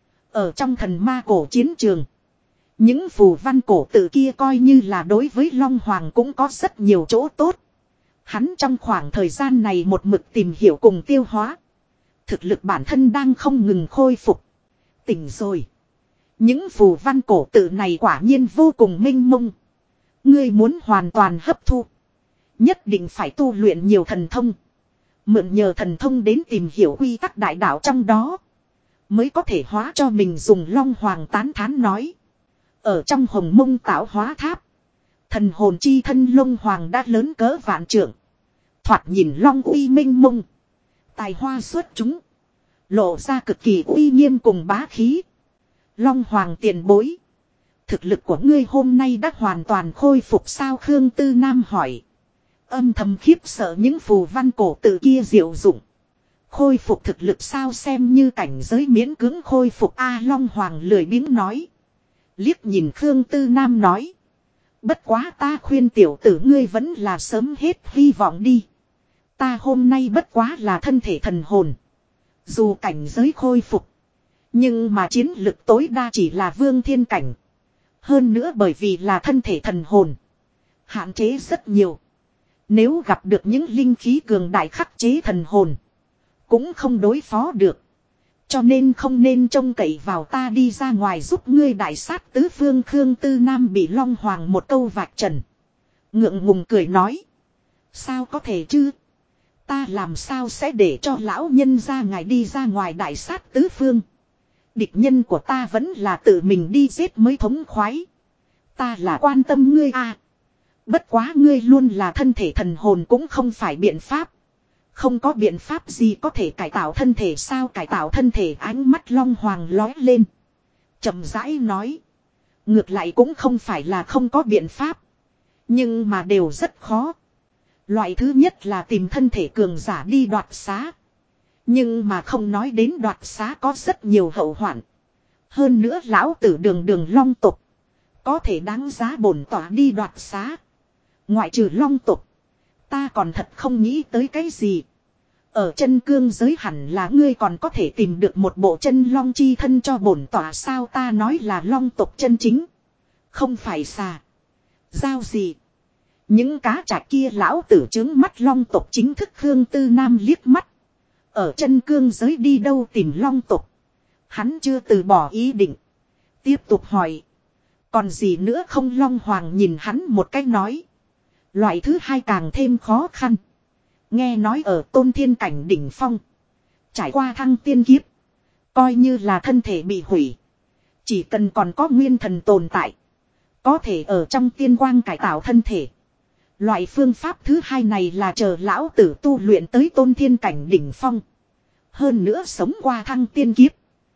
Ở trong thần ma cổ chiến trường. Những phù văn cổ tự kia coi như là đối với Long Hoàng cũng có rất nhiều chỗ tốt. Hắn trong khoảng thời gian này một mực tìm hiểu cùng tiêu hóa. Thực lực bản thân đang không ngừng khôi phục. Tỉnh rồi. Những phù văn cổ tự này quả nhiên vô cùng mênh mông. Ngươi muốn hoàn toàn hấp thu. Nhất định phải tu luyện nhiều thần thông. Mượn nhờ thần thông đến tìm hiểu quy tắc đại đạo trong đó. Mới có thể hóa cho mình dùng. Long Hoàng tán thán nói. Ở trong Hồng Mông tạo hóa tháp. Thần hồn chi thân Long Hoàng đã lớn cỡ vạn trượng. Thoạt nhìn long uy mênh mông. Tài hoa xuất chúng. Lộ ra cực kỳ uy nghiêm cùng bá khí. Long Hoàng tiền bối. Thực lực của ngươi hôm nay đã hoàn toàn khôi phục sao? Khương Tư Nam hỏi. Âm thầm khiếp sợ những phù văn cổ tự kia diệu dụng. Khôi phục thực lực sao? Xem như cảnh giới miễn cưỡng khôi phục a. Long Hoàng lười biếng nói. Liếc nhìn Khương Tư Nam nói. Bất quá ta khuyên tiểu tử ngươi vẫn là sớm hết hy vọng đi. Ta hôm nay bất quá là thân thể thần hồn. Dù cảnh giới khôi phục. Nhưng mà chiến lực tối đa chỉ là vương thiên cảnh. Hơn nữa bởi vì là thân thể thần hồn. Hạn chế rất nhiều. Nếu gặp được những linh khí cường đại khắc chế thần hồn. Cũng không đối phó được. Cho nên không nên trông cậy vào ta đi ra ngoài giúp ngươi đại sát tứ phương. Khương Tư Nam bị Long Hoàng một câu vạch trần. Ngượng ngùng cười nói. Sao có thể chứ? Ta làm sao sẽ để cho lão nhân ra ngài đi ra ngoài đại sát tứ phương? Địch nhân của ta vẫn là tự mình đi giết mới thống khoái. Ta là quan tâm ngươi à. Bất quá ngươi luôn là thân thể thần hồn cũng không phải biện pháp. Không có biện pháp gì có thể cải tạo thân thể sao? Cải tạo thân thể? Ánh mắt Long Hoàng lóe lên. Chậm rãi nói. Ngược lại cũng không phải là không có biện pháp. Nhưng mà đều rất khó. Loại thứ nhất là tìm thân thể cường giả đi đoạt xá. Nhưng mà không nói đến đoạt xá có rất nhiều hậu hoạn. Hơn nữa lão tử đường đường long tục. Có thể đáng giá bổn tỏa đi đoạt xá. Ngoại trừ long tục. Ta còn thật không nghĩ tới cái gì. Ở chân cương giới hẳn là ngươi còn có thể tìm được một bộ chân long chi thân cho bổn tỏa sao? Ta nói là long tục chân chính. Không phải xà. Giao gì. Những cá trạch kia lão tử trướng mắt long tục chính thức. Khương Tư Nam liếc mắt. Ở chân cương giới đi đâu tìm long tục. Hắn chưa từ bỏ ý định. Tiếp tục hỏi. Còn gì nữa không? Long Hoàng nhìn hắn một cách nói. Loại thứ hai càng thêm khó khăn. Nghe nói ở tôn thiên cảnh đỉnh phong. Trải qua thăng tiên kiếp. Coi như là thân thể bị hủy. Chỉ cần còn có nguyên thần tồn tại. Có thể ở trong tiên quang cải tạo thân thể. Loại phương pháp thứ hai này là chờ lão tử tu luyện tới tôn thiên cảnh đỉnh phong. Hơn nữa sống qua thăng tiên kiếp.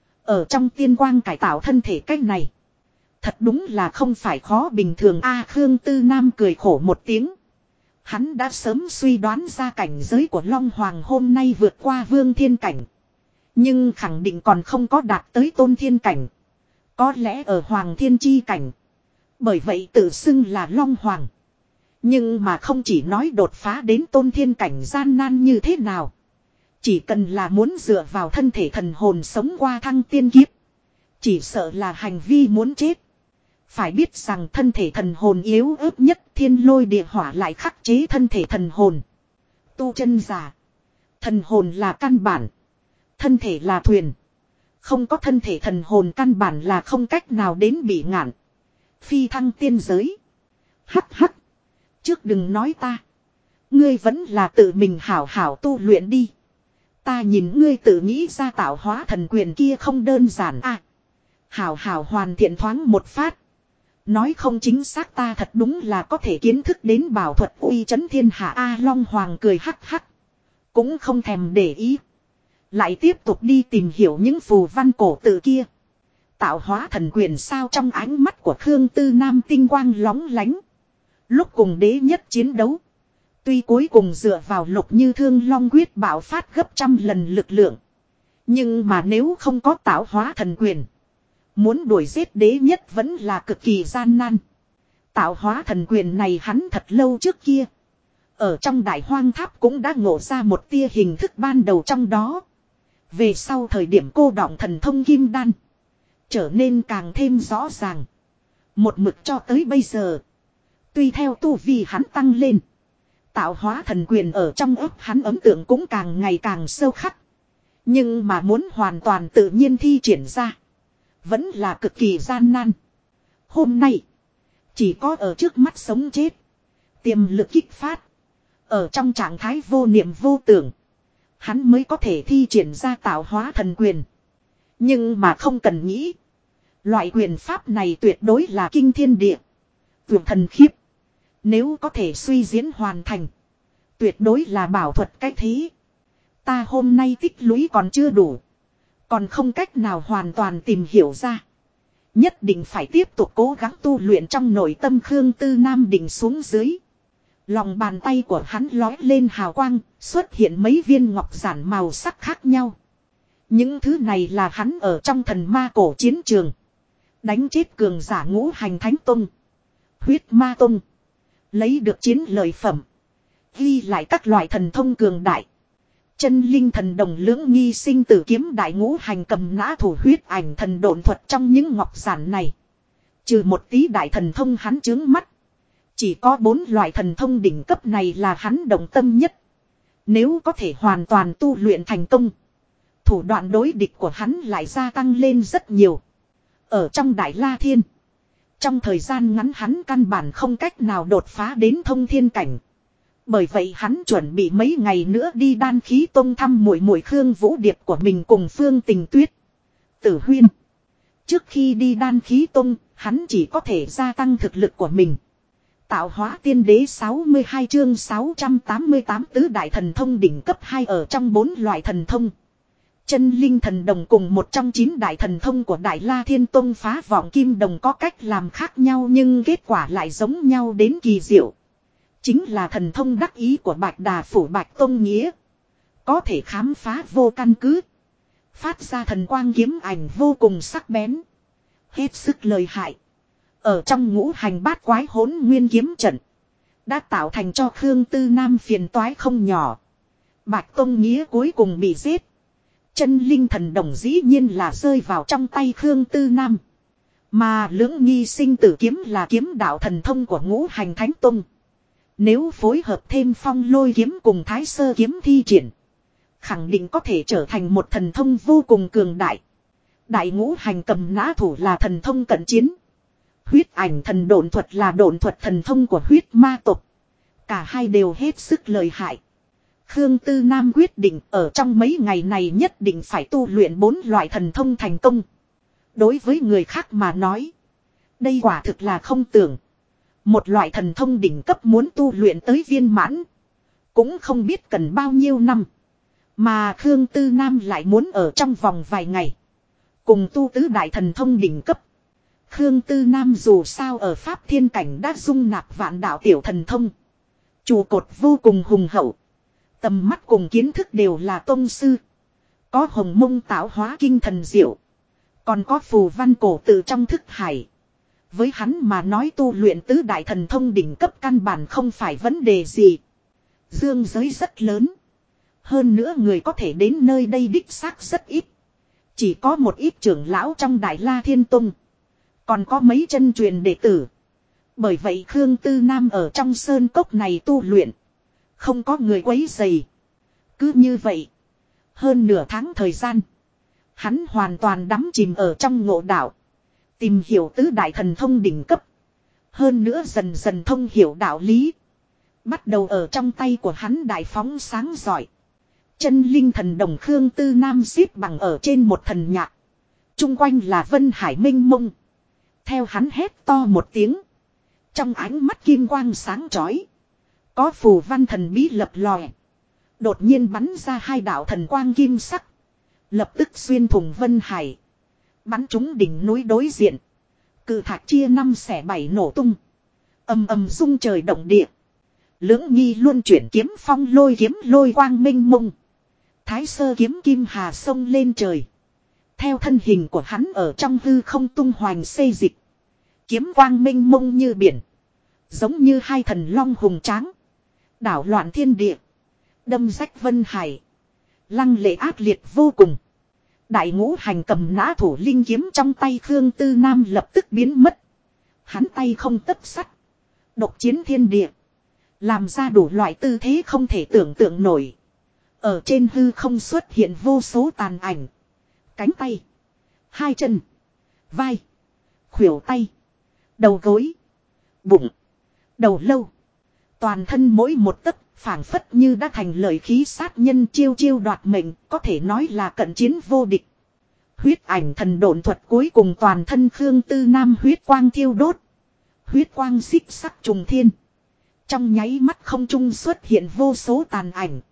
Ở trong tiên quang cải tạo thân thể cách này. Thật đúng là không phải khó bình thường a. Khương Tư Nam cười khổ một tiếng. Hắn đã sớm suy đoán ra cảnh giới của Long Hoàng hôm nay vượt qua vương thiên cảnh. Nhưng khẳng định còn không có đạt tới tôn thiên cảnh. Có lẽ ở hoàng thiên chi cảnh. Bởi vậy tự xưng là Long Hoàng. Nhưng mà không chỉ nói đột phá đến tôn thiên cảnh gian nan như thế nào. Chỉ cần là muốn dựa vào thân thể thần hồn sống qua thăng tiên kiếp. Chỉ sợ là hành vi muốn chết. Phải biết rằng thân thể thần hồn yếu ớt nhất, thiên lôi địa hỏa lại khắc chế thân thể thần hồn. Tu chân giả Thần hồn là căn bản. Thân thể là thuyền. Không có thân thể thần hồn căn bản là không cách nào đến bị ngạn. Phi thăng tiên giới. Hắc hắc. Trước đừng nói ta. Ngươi vẫn là tự mình hảo hảo tu luyện đi. Ta nhìn ngươi tự nghĩ ra tạo hóa thần quyền kia không đơn giản à. Hảo hảo hoàn thiện thoáng một phát. Nói không chính xác ta thật đúng là có thể kiến thức đến bảo thuật uy chấn thiên hạ A Long Hoàng cười hắc hắc. Cũng không thèm để ý. Lại tiếp tục đi tìm hiểu những phù văn cổ tự kia. Tạo hóa thần quyền sao trong ánh mắt của Khương Tư Nam tinh quang lóng lánh. Lúc cùng đế nhất chiến đấu. Tuy cuối cùng dựa vào Lục Như Thương Long quyết bạo phát gấp trăm lần lực lượng. Nhưng mà nếu không có tạo hóa thần quyền. Muốn đuổi giết đế nhất vẫn là cực kỳ gian nan. Tạo hóa thần quyền này hắn thật lâu trước kia. Ở trong đại hoang tháp cũng đã ngộ ra một tia hình thức ban đầu trong đó. Về sau thời điểm cô đọng thần thông kim đan. Trở nên càng thêm rõ ràng. Một mực cho tới bây giờ. Tuy theo tu vi hắn tăng lên. Tạo hóa thần quyền ở trong ấp hắn ấn tượng cũng càng ngày càng sâu khắc. Nhưng mà muốn hoàn toàn tự nhiên thi triển ra. Vẫn là cực kỳ gian nan. Hôm nay. Chỉ có ở trước mắt sống chết. Tiềm lực kích phát. Ở trong trạng thái vô niệm vô tưởng. Hắn mới có thể thi triển ra tạo hóa thần quyền. Nhưng mà không cần nghĩ. Loại quyền pháp này tuyệt đối là kinh thiên địa. Tuyệt thần khiếp. Nếu có thể suy diễn hoàn thành. Tuyệt đối là bảo thuật cách thế. Ta hôm nay tích lũy còn chưa đủ. Còn không cách nào hoàn toàn tìm hiểu ra. Nhất định phải tiếp tục cố gắng tu luyện trong nội tâm Khương Tư Nam định xuống dưới. Lòng bàn tay của hắn lói lên hào quang, xuất hiện mấy viên ngọc giản màu sắc khác nhau. Những thứ này là hắn ở trong thần ma cổ chiến trường. Đánh chết cường giả ngũ hành thánh tông. Huyết ma tông. Lấy được chiến lợi phẩm. Ghi lại các loại thần thông cường đại. Chân linh thần đồng lưỡng nghi sinh tử kiếm đại ngũ hành cầm nã thủ huyết ảnh thần độn thuật trong những ngọc giản này. Trừ một tí đại thần thông hắn chướng mắt. Chỉ có 4 loại thần thông đỉnh cấp này là hắn động tâm nhất. Nếu có thể hoàn toàn tu luyện thành công. Thủ đoạn đối địch của hắn lại gia tăng lên rất nhiều. Ở trong Đại La Thiên. Trong thời gian ngắn hắn căn bản không cách nào đột phá đến thông thiên cảnh. Bởi vậy hắn chuẩn bị mấy ngày nữa đi Đan Khí Tông thăm muội muội Khương Vũ Điệp của mình cùng Phương Tình Tuyết. Tử Huyên. Trước khi đi Đan Khí Tông, hắn chỉ có thể gia tăng thực lực của mình. Tạo hóa tiên đế 62 chương 688 tứ đại thần thông đỉnh cấp 2 ở trong 4 loại thần thông. Chân linh thần đồng cùng một trong 9 đại thần thông của Đại La Thiên Tông phá vọng kim đồng có cách làm khác nhau nhưng kết quả lại giống nhau đến kỳ diệu. Chính là thần thông đắc ý của Bạch Đà Phủ Bạch Tông Nghĩa. Có thể khám phá vô căn cứ. Phát ra thần quang kiếm ảnh vô cùng sắc bén. Hết sức lợi hại. Ở trong ngũ hành bát quái hỗn nguyên kiếm trận. Đã tạo thành cho Khương Tư Nam phiền toái không nhỏ. Bạch Tông Nghĩa cuối cùng bị giết. Chân linh thần đồng dĩ nhiên là rơi vào trong tay Khương Tư Nam. Mà lưỡng nghi sinh tử kiếm là kiếm đạo thần thông của ngũ hành thánh tông. Nếu phối hợp thêm phong lôi kiếm cùng thái sơ kiếm thi triển. Khẳng định có thể trở thành một thần thông vô cùng cường đại. Đại ngũ hành cầm nã thủ là thần thông cận chiến. Huyết ảnh thần độn thuật là độn thuật thần thông của huyết ma tộc. Cả hai đều hết sức lợi hại. Khương Tư Nam quyết định ở trong mấy ngày này nhất định phải tu luyện 4 loại thần thông thành công. Đối với người khác mà nói. Đây quả thực là không tưởng. Một loại thần thông đỉnh cấp muốn tu luyện tới viên mãn. Cũng không biết cần bao nhiêu năm. Mà Khương Tư Nam lại muốn ở trong vòng vài ngày. Cùng tu tứ đại thần thông đỉnh cấp. Khương Tư Nam dù sao ở Pháp Thiên Cảnh đã dung nạp vạn đạo tiểu thần thông. Trụ cột vô cùng hùng hậu. Tầm mắt cùng kiến thức đều là tông sư. Có hồng mông tạo hóa kinh thần diệu. Còn có phù văn cổ tự trong thức hải. Với hắn mà nói tu luyện tứ đại thần thông đỉnh cấp căn bản không phải vấn đề gì. Dương giới rất lớn. Hơn nữa người có thể đến nơi đây đích xác rất ít. Chỉ có một ít trưởng lão trong Đại La Thiên Tông. Còn có mấy chân truyền đệ tử. Bởi vậy Khương Tư Nam ở trong sơn cốc này tu luyện. Không có người quấy rầy. Cứ như vậy. Hơn nửa tháng thời gian. Hắn hoàn toàn đắm chìm ở trong ngộ đạo. Tìm hiểu tứ đại thần thông đỉnh cấp. Hơn nữa dần dần thông hiểu đạo lý. Bắt đầu ở trong tay của hắn đại phóng sáng giỏi. Chân linh thần đồng Khương Tư Nam xếp bằng ở trên một thần nhạc. Trung quanh là vân hải minh mông. Theo hắn hét to một tiếng. Trong ánh mắt kim quang sáng chói. Có phù văn thần bí lập lòe. Đột nhiên bắn ra hai đạo thần quang kim sắc. Lập tức xuyên thủng vân hải. Bắn trúng đỉnh núi đối diện. Cự thạch chia 5 xẻ 7 nổ tung. Ầm ầm rung trời động địa. Lưỡng nghi luôn chuyển kiếm phong lôi quang minh mông. Thái sơ kiếm kim hà sông lên trời. Theo thân hình của hắn ở trong hư không tung hoành xê dịch. Kiếm quang minh mông như biển. Giống như hai thần long hùng tráng. Đảo loạn thiên địa. Đâm rách vân hải. Lăng lệ ác liệt vô cùng. Đại ngũ hành cầm nã thủ linh kiếm trong tay Khương Tư Nam lập tức biến mất. Hắn tay không tấc sắt. Độc chiến thiên địa. Làm ra đủ loại tư thế không thể tưởng tượng nổi. Ở trên hư không xuất hiện vô số tàn ảnh. Cánh tay. Hai chân. Vai. Khuỷu tay. Đầu gối. Bụng. Đầu lâu. Toàn thân mỗi một tấc phảng phất như đã thành lợi khí sát nhân chiêu chiêu đoạt mệnh. Có thể nói là cận chiến vô địch. Huyết ảnh thần độn thuật cuối cùng toàn thân Khương Tư Nam huyết quang thiêu đốt. Huyết quang xích sắc trùng thiên. Trong nháy mắt không trung xuất hiện vô số tàn ảnh.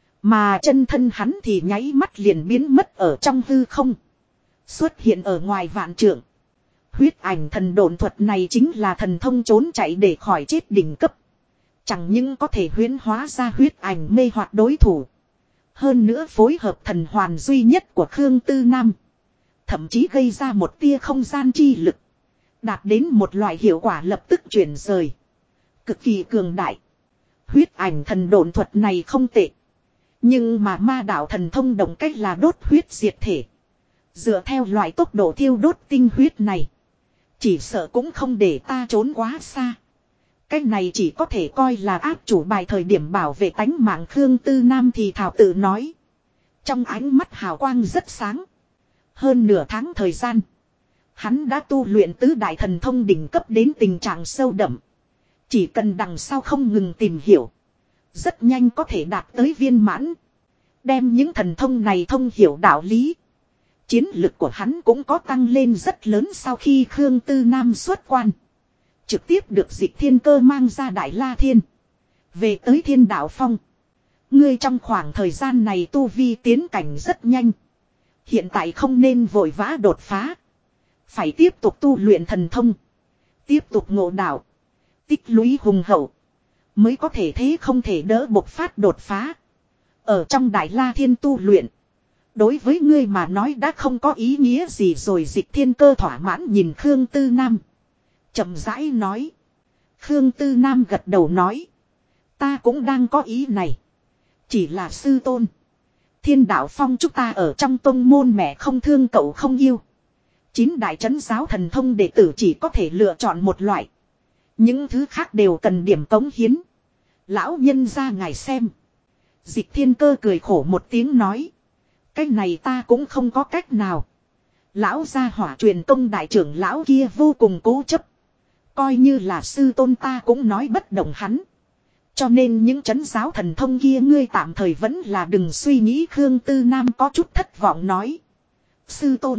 Mà chân thân hắn thì nháy mắt liền biến mất ở trong hư không. Xuất hiện ở ngoài vạn trượng. Huyết ảnh thần độn thuật này chính là thần thông trốn chạy để khỏi chết đỉnh cấp. Chẳng những có thể huyễn hóa ra huyết ảnh mê hoặc đối thủ. Hơn nữa phối hợp thần hoàn duy nhất của Khương Tư Nam. Thậm chí gây ra một tia không gian chi lực. Đạt đến một loại hiệu quả lập tức chuyển rời. Cực kỳ cường đại. Huyết ảnh thần độn thuật này không tệ. Nhưng mà ma đạo thần thông đồng cách là đốt huyết diệt thể. Dựa theo loại tốc độ thiêu đốt tinh huyết này. Chỉ sợ cũng không để ta trốn quá xa. Cái này chỉ có thể coi là áp chủ bài thời điểm bảo vệ tánh mạng Khương Tư Nam thì thảo tự nói. Trong ánh mắt hào quang rất sáng. Hơn nửa tháng thời gian. Hắn đã tu luyện tứ đại thần thông đỉnh cấp đến tình trạng sâu đậm. Chỉ cần đằng sau không ngừng tìm hiểu. Rất nhanh có thể đạt tới viên mãn. Đem những thần thông này thông hiểu đạo lý. Chiến lực của hắn cũng có tăng lên rất lớn sau khi Khương Tư Nam xuất quan. Trực tiếp được Dịch Thiên Cơ mang ra Đại La Thiên. Về tới Thiên Đạo Phong. Ngươi trong khoảng thời gian này tu vi tiến cảnh rất nhanh. Hiện tại không nên vội vã đột phá. Phải tiếp tục tu luyện thần thông. Tiếp tục ngộ đạo. Tích lũy hùng hậu. Mới có thể thế không thể đỡ bộc phát đột phá. Ở trong Đại La Thiên tu luyện. Đối với ngươi mà nói đã không có ý nghĩa gì rồi. Dịch Thiên Cơ thỏa mãn nhìn Khương Tư Nam. Chậm rãi nói. Khương Tư Nam gật đầu nói. Ta cũng đang có ý này. Chỉ là sư tôn. Thiên Đạo Phong chúng ta ở trong tông môn mẹ không thương cậu không yêu. 9 đại trấn giáo thần thông đệ tử chỉ có thể lựa chọn một loại. Những thứ khác đều cần điểm cống hiến. Lão nhân ra ngài xem. Dịch Thiên Cơ cười khổ một tiếng nói. Cái này ta cũng không có cách nào. Lão gia hỏa truyền công đại trưởng lão kia vô cùng cố chấp. Coi như là sư tôn ta cũng nói bất động hắn. Cho nên những trấn giáo thần thông kia ngươi tạm thời vẫn là đừng suy nghĩ. Khương Tư Nam có chút thất vọng nói. Sư tôn.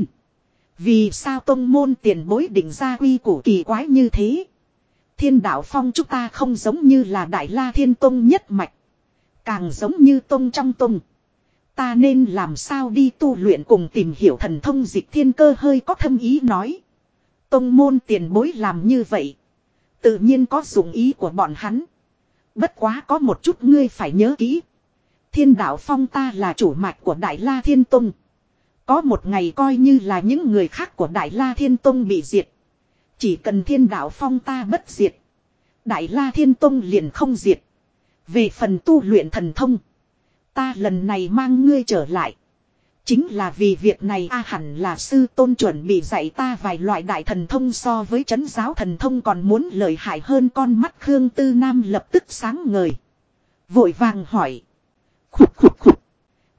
Vì sao tông môn tiền bối định ra quy củ kỳ quái như thế? Thiên Đạo Phong chúng ta không giống như là Đại La Thiên Tông nhất mạch. Càng giống như tông trong tông. Ta nên làm sao đi tu luyện cùng tìm hiểu thần thông. Dịch Thiên Cơ hơi có thâm ý nói. Tông môn tiền bối làm như vậy. Tự nhiên có dụng ý của bọn hắn. Bất quá có một chút ngươi phải nhớ kỹ. Thiên Đạo Phong ta là chủ mạch của Đại La Thiên Tông. Có một ngày coi như là những người khác của Đại La Thiên Tông bị diệt. Chỉ cần Thiên Đạo Phong ta bất diệt. Đại La Thiên Tông liền không diệt. Về phần tu luyện thần thông. Ta lần này mang ngươi trở lại. Chính là vì việc này hẳn là sư tôn chuẩn bị dạy ta vài loại đại thần thông so với trấn giáo thần thông còn muốn lợi hại hơn. Con mắt Khương Tư Nam lập tức sáng ngời. Vội vàng hỏi. Khục khục khục.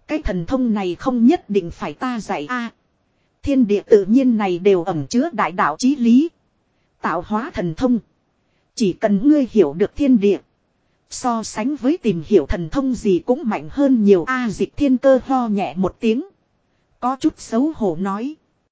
Cái thần thông này không nhất định phải ta dạy a. Thiên địa tự nhiên này đều ẩn chứa đại đạo chí lý. Tạo hóa thần thông. Chỉ cần ngươi hiểu được thiên địa. So sánh với tìm hiểu thần thông gì cũng mạnh hơn nhiều. A Dịch Thiên Cơ ho nhẹ một tiếng. Có chút xấu hổ nói.